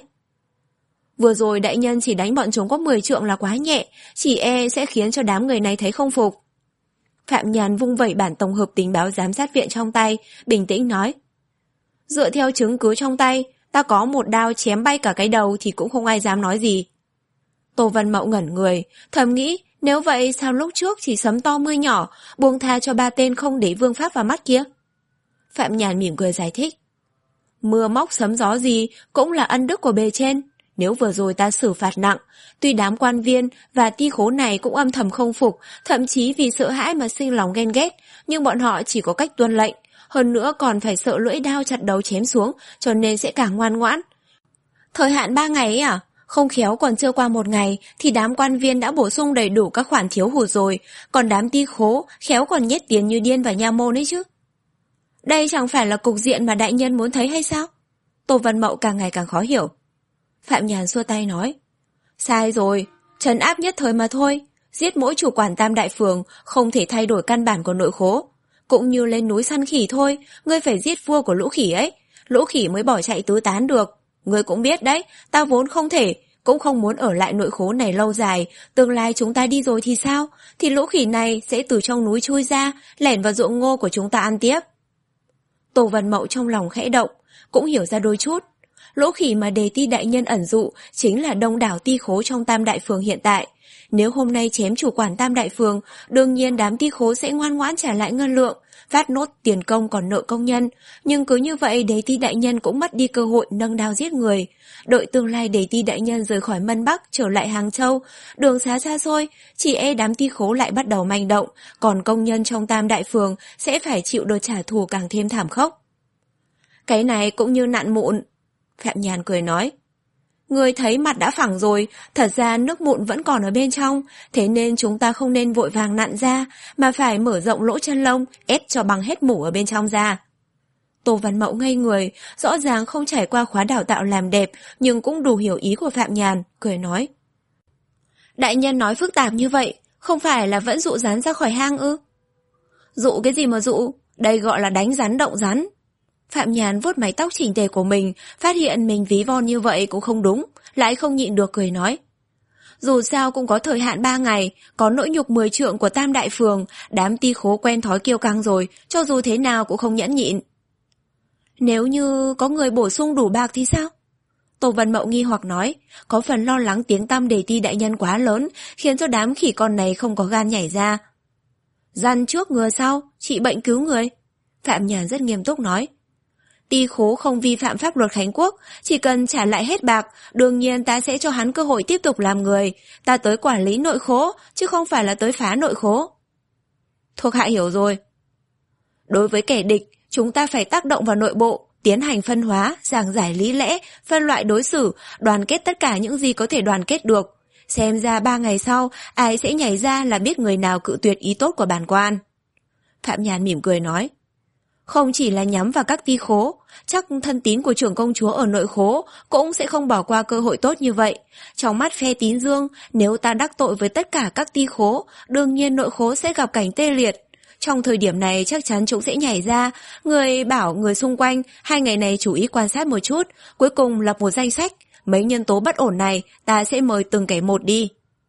Vừa rồi đại nhân chỉ đánh bọn chúng có mười trượng là quá nhẹ, chỉ e sẽ khiến cho đám người này thấy không phục. Phạm Nhàn vung vẩy bản tổng hợp tình báo giám sát viện trong tay, bình tĩnh nói. Dựa theo chứng cứ trong tay, ta có một đao chém bay cả cái đầu thì cũng không ai dám nói gì. Tô Vân Mậu ngẩn người, thầm nghĩ nếu vậy sao lúc trước chỉ sấm to mưa nhỏ, buông tha cho ba tên không để vương pháp vào mắt kia. Phạm Nhàn mỉm cười giải thích. Mưa móc sấm gió gì cũng là ân đức của bề trên. Nếu vừa rồi ta xử phạt nặng, tuy đám quan viên và Ti Khố này cũng âm thầm không phục, thậm chí vì sợ hãi mà sinh lòng ghen ghét, nhưng bọn họ chỉ có cách tuân lệnh, hơn nữa còn phải sợ lưỡi đao chặt đầu chém xuống, cho nên sẽ càng ngoan ngoãn. Thời hạn ba ngày ấy à? Không khéo còn chưa qua một ngày thì đám quan viên đã bổ sung đầy đủ các khoản thiếu hụt rồi, còn đám Ti Khố khéo còn nhét tiền như điên vào nha môn ấy chứ. Đây chẳng phải là cục diện mà đại nhân muốn thấy hay sao? Tô Vân Mậu càng ngày càng khó hiểu. Phạm Nhàn xua tay nói. Sai rồi, trấn áp nhất thời mà thôi, giết mỗi chủ quản Tam Đại Phường không thể thay đổi căn bản của nội khố. Cũng như lên núi săn khỉ thôi, ngươi phải giết vua của lũ khỉ ấy, lũ khỉ mới bỏ chạy tứ tán được. Ngươi cũng biết đấy, ta vốn không thể, cũng không muốn ở lại nội khố này lâu dài, tương lai chúng ta đi rồi thì sao? Thì lũ khỉ này sẽ từ trong núi chui ra, lẻn vào ruộng ngô của chúng ta ăn tiếp. Tô Vân Mậu trong lòng khẽ động, cũng hiểu ra đôi chút. Lũ khỉ mà đề ti đại nhân ẩn dụ chính là đông đảo Ti Khố trong Tam Đại Phường hiện tại. Nếu hôm nay chém chủ quản Tam Đại Phường, đương nhiên đám Ti Khố sẽ ngoan ngoãn trả lại ngân lượng, phát nốt tiền công còn nợ công nhân, nhưng cứ như vậy Đế Ti đại nhân cũng mất đi cơ hội nâng đao giết người. Đợi tương lai Đế Ti đại nhân rời khỏi Mân Bắc trở lại Hàng Châu, đường xá xa xôi, chỉ e đám ti khố lại bắt đầu manh động, còn công nhân trong Tam Đại Phường sẽ phải chịu đợt trả thù càng thêm thảm khốc. Cái này cũng như nạn mụn. Phạm Nhàn cười nói. Người thấy mặt đã phẳng rồi, thật ra nước mụn vẫn còn ở bên trong, thế nên chúng ta không nên vội vàng nặn ra, mà phải mở rộng lỗ chân lông, ép cho bằng hết mủ ở bên trong ra. Tô Văn Mậu ngây người, rõ ràng không trải qua khóa đào tạo làm đẹp, nhưng cũng đủ hiểu ý của Phạm Nhàn, cười nói. Đại nhân nói phức tạp như vậy, không phải là vẫn dụ rắn ra khỏi hang ư? Dụ cái gì mà dụ, đây gọi là đánh rắn động rắn. Phạm Nhàn vuốt mái tóc chỉnh tề của mình, phát hiện mình ví von như vậy cũng không đúng, lại không nhịn được cười nói. Dù sao cũng có thời hạn ba ngày, có nỗi nhục mười trượng của Tam Đại Phường, đám ti khố quen thói kiêu căng rồi, cho dù thế nào cũng không nhẫn nhịn. Nếu như có người bổ sung đủ bạc thì sao? Tô Văn Mậu nghi hoặc nói, có phần lo lắng tiếng tăm Đề Ti đại nhân quá lớn, khiến cho đám khỉ con này không có gan nhảy ra. Răn trước ngừa sau, trị bệnh cứu người. Phạm Nhàn rất nghiêm túc nói. Ti khố không vi phạm pháp luật Khánh Quốc, chỉ cần trả lại hết bạc, đương nhiên ta sẽ cho hắn cơ hội tiếp tục làm người. Ta tới quản lý nội khố, chứ không phải là tới phá nội khố. Thuộc hạ hiểu rồi. Đối với kẻ địch, chúng ta phải tác động vào nội bộ, tiến hành phân hóa, giảng giải lý lẽ, phân loại đối xử, đoàn kết tất cả những gì có thể đoàn kết được. Xem ra ba ngày sau, ai sẽ nhảy ra là biết người nào cự tuyệt ý tốt của bản quan. Phạm Nhàn mỉm cười nói. Không chỉ là nhắm vào các ti khố, chắc thân tín của trưởng công chúa ở nội khố cũng sẽ không bỏ qua cơ hội tốt như vậy. Trong mắt phe Tín Dương, nếu ta đắc tội với tất cả các ti khố, đương nhiên nội khố sẽ gặp cảnh tê liệt. Trong thời điểm này chắc chắn chúng sẽ nhảy ra, người bảo người xung quanh hai ngày này chú ý quan sát một chút, cuối cùng lập một danh sách. Mấy nhân tố bất ổn này ta sẽ mời từng kẻ một đi.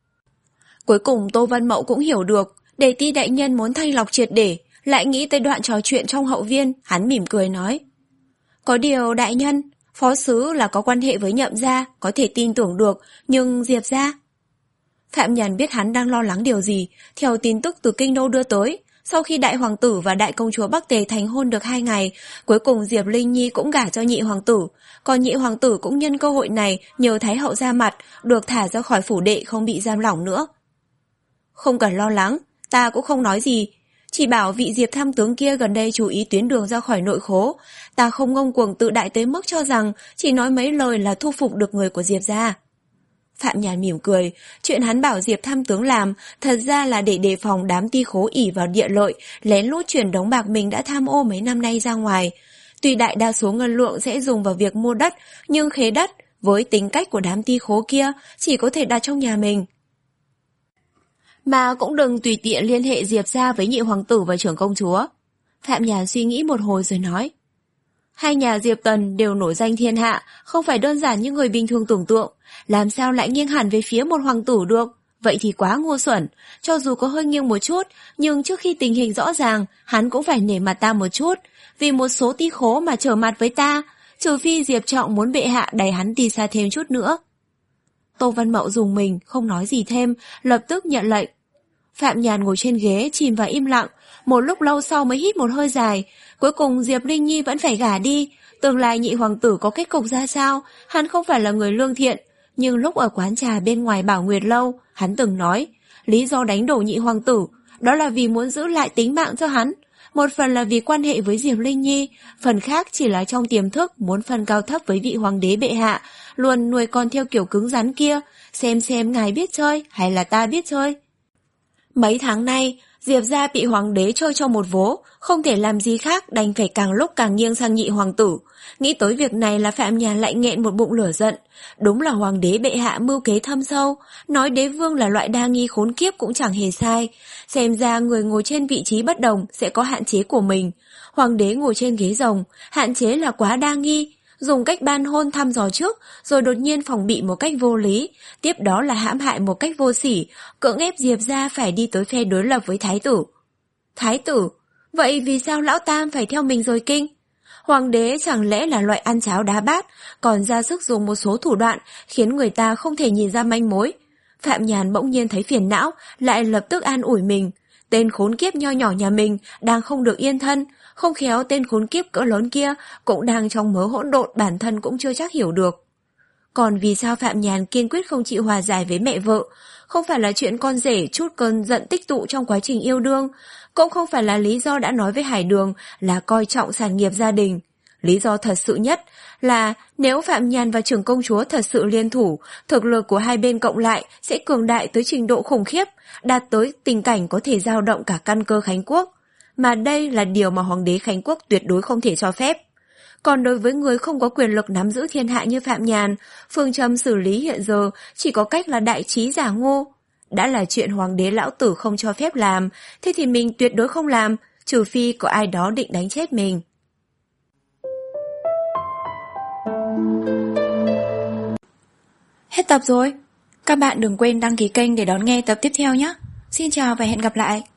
Cuối cùng Tô Văn Mậu cũng hiểu được, Đề Ti đại nhân muốn thanh lọc triệt để, lại nghĩ tới đoạn trò chuyện trong hậu viên, hắn mỉm cười nói. Có điều đại nhân, phó sứ là có quan hệ với Nhậm gia, có thể tin tưởng được, nhưng Diệp gia... Phạm Nhàn biết hắn đang lo lắng điều gì, theo tin tức từ kinh đô đưa tới. Sau khi đại hoàng tử và đại công chúa Bắc Tề thành hôn được hai ngày, cuối cùng Diệp Linh Nhi cũng gả cho nhị hoàng tử. Còn nhị hoàng tử cũng nhân cơ hội này nhờ Thái hậu ra mặt, được thả ra khỏi phủ đệ không bị giam lỏng nữa. Không cần lo lắng, ta cũng không nói gì. Chỉ bảo vị Diệp tham tướng kia gần đây chú ý tuyến đường ra khỏi nội khố. Ta không ngông cuồng tự đại tới mức cho rằng chỉ nói mấy lời là thu phục được người của Diệp gia. Phạm Nhàn mỉm cười, chuyện hắn bảo Diệp tham tướng làm thật ra là để đề phòng đám ti khố ỷ vào địa lợi, lén lút chuyển đống bạc mình đã tham ô mấy năm nay ra ngoài. Tuy đại đa số ngân lượng sẽ dùng vào việc mua đất, nhưng khế đất, với tính cách của đám ti khố kia, chỉ có thể đặt trong nhà mình. Mà cũng đừng tùy tiện liên hệ Diệp gia với nhị hoàng tử và trưởng công chúa. Phạm Nhàn suy nghĩ một hồi rồi nói. Hai nhà Diệp Tần đều nổi danh thiên hạ, không phải đơn giản như người bình thường tưởng tượng. Làm sao lại nghiêng hẳn về phía một hoàng tử được? Vậy thì quá ngu xuẩn. Cho dù có hơi nghiêng một chút, nhưng trước khi tình hình rõ ràng, hắn cũng phải nể mặt ta một chút. Vì một số ti khố mà trở mặt với ta, trừ phi Diệp Trọng muốn bệ hạ đẩy hắn đi xa thêm chút nữa. Tô Văn Mậu dùng mình, không nói gì thêm, lập tức nhận lệnh. Phạm Nhàn ngồi trên ghế chìm vào im lặng, một lúc lâu sau mới hít một hơi dài. Cuối cùng Diệp Linh Nhi vẫn phải gả đi. Tương lai nhị hoàng tử có kết cục ra sao, hắn không phải là người lương thiện. Nhưng lúc ở quán trà bên ngoài Bảo Nguyệt Lâu, hắn từng nói, lý do đánh đổ nhị hoàng tử, đó là vì muốn giữ lại tính mạng cho hắn. Một phần là vì quan hệ với Diệp Linh Nhi, phần khác chỉ là trong tiềm thức muốn phân cao thấp với vị hoàng đế bệ hạ, luôn nuôi con theo kiểu cứng rắn kia, xem xem ngài biết chơi hay là ta biết chơi. Mấy tháng nay, Diệp gia bị hoàng đế chơi cho một vố, không thể làm gì khác đành phải càng lúc càng nghiêng sang nhị hoàng tử. Nghĩ tới việc này là Phạm Nhàn lại nghẹn một bụng lửa giận. Đúng là hoàng đế bệ hạ mưu kế thâm sâu, nói đế vương là loại đa nghi khốn kiếp cũng chẳng hề sai. Xem ra người ngồi trên vị trí bất đồng sẽ có hạn chế của mình. Hoàng đế ngồi trên ghế rồng, hạn chế là quá đa nghi. Dùng cách ban hôn thăm dò trước, rồi đột nhiên phòng bị một cách vô lý, tiếp đó là hãm hại một cách vô sỉ, cưỡng ép Diệp gia phải đi tới phe đối lập với thái tử. Thái tử? Vậy vì sao lão tam phải theo mình rời kinh? Hoàng đế chẳng lẽ là loại ăn cháo đá bát, còn ra sức dùng một số thủ đoạn khiến người ta không thể nhìn ra manh mối. Phạm Nhàn bỗng nhiên thấy phiền não, lại lập tức an ủi mình. Tên khốn kiếp nho nhỏ nhà mình đang không được yên thân, không khéo tên khốn kiếp cỡ lớn kia cũng đang trong mớ hỗn độn bản thân cũng chưa chắc hiểu được. Còn vì sao Phạm Nhàn kiên quyết không chịu hòa giải với mẹ vợ? Không phải là chuyện con rể chút cơn giận tích tụ trong quá trình yêu đương, cũng không phải là lý do đã nói với Hải Đường là coi trọng sản nghiệp gia đình. Lý do thật sự nhất là nếu Phạm Nhàn và trưởng công chúa thật sự liên thủ, thực lực của hai bên cộng lại sẽ cường đại tới trình độ khủng khiếp, đạt tới tình cảnh có thể dao động cả căn cơ Khánh Quốc. Mà đây là điều mà Hoàng đế Khánh Quốc tuyệt đối không thể cho phép. Còn đối với người không có quyền lực nắm giữ thiên hạ như Phạm Nhàn, phương châm xử lý hiện giờ chỉ có cách là đại trí giả ngô. Đã là chuyện Hoàng đế lão tử không cho phép làm, thế thì mình tuyệt đối không làm, trừ phi có ai đó định đánh chết mình. Hết tập rồi. Các bạn đừng quên đăng ký kênh để đón nghe tập tiếp theo nhé. Xin chào và hẹn gặp lại.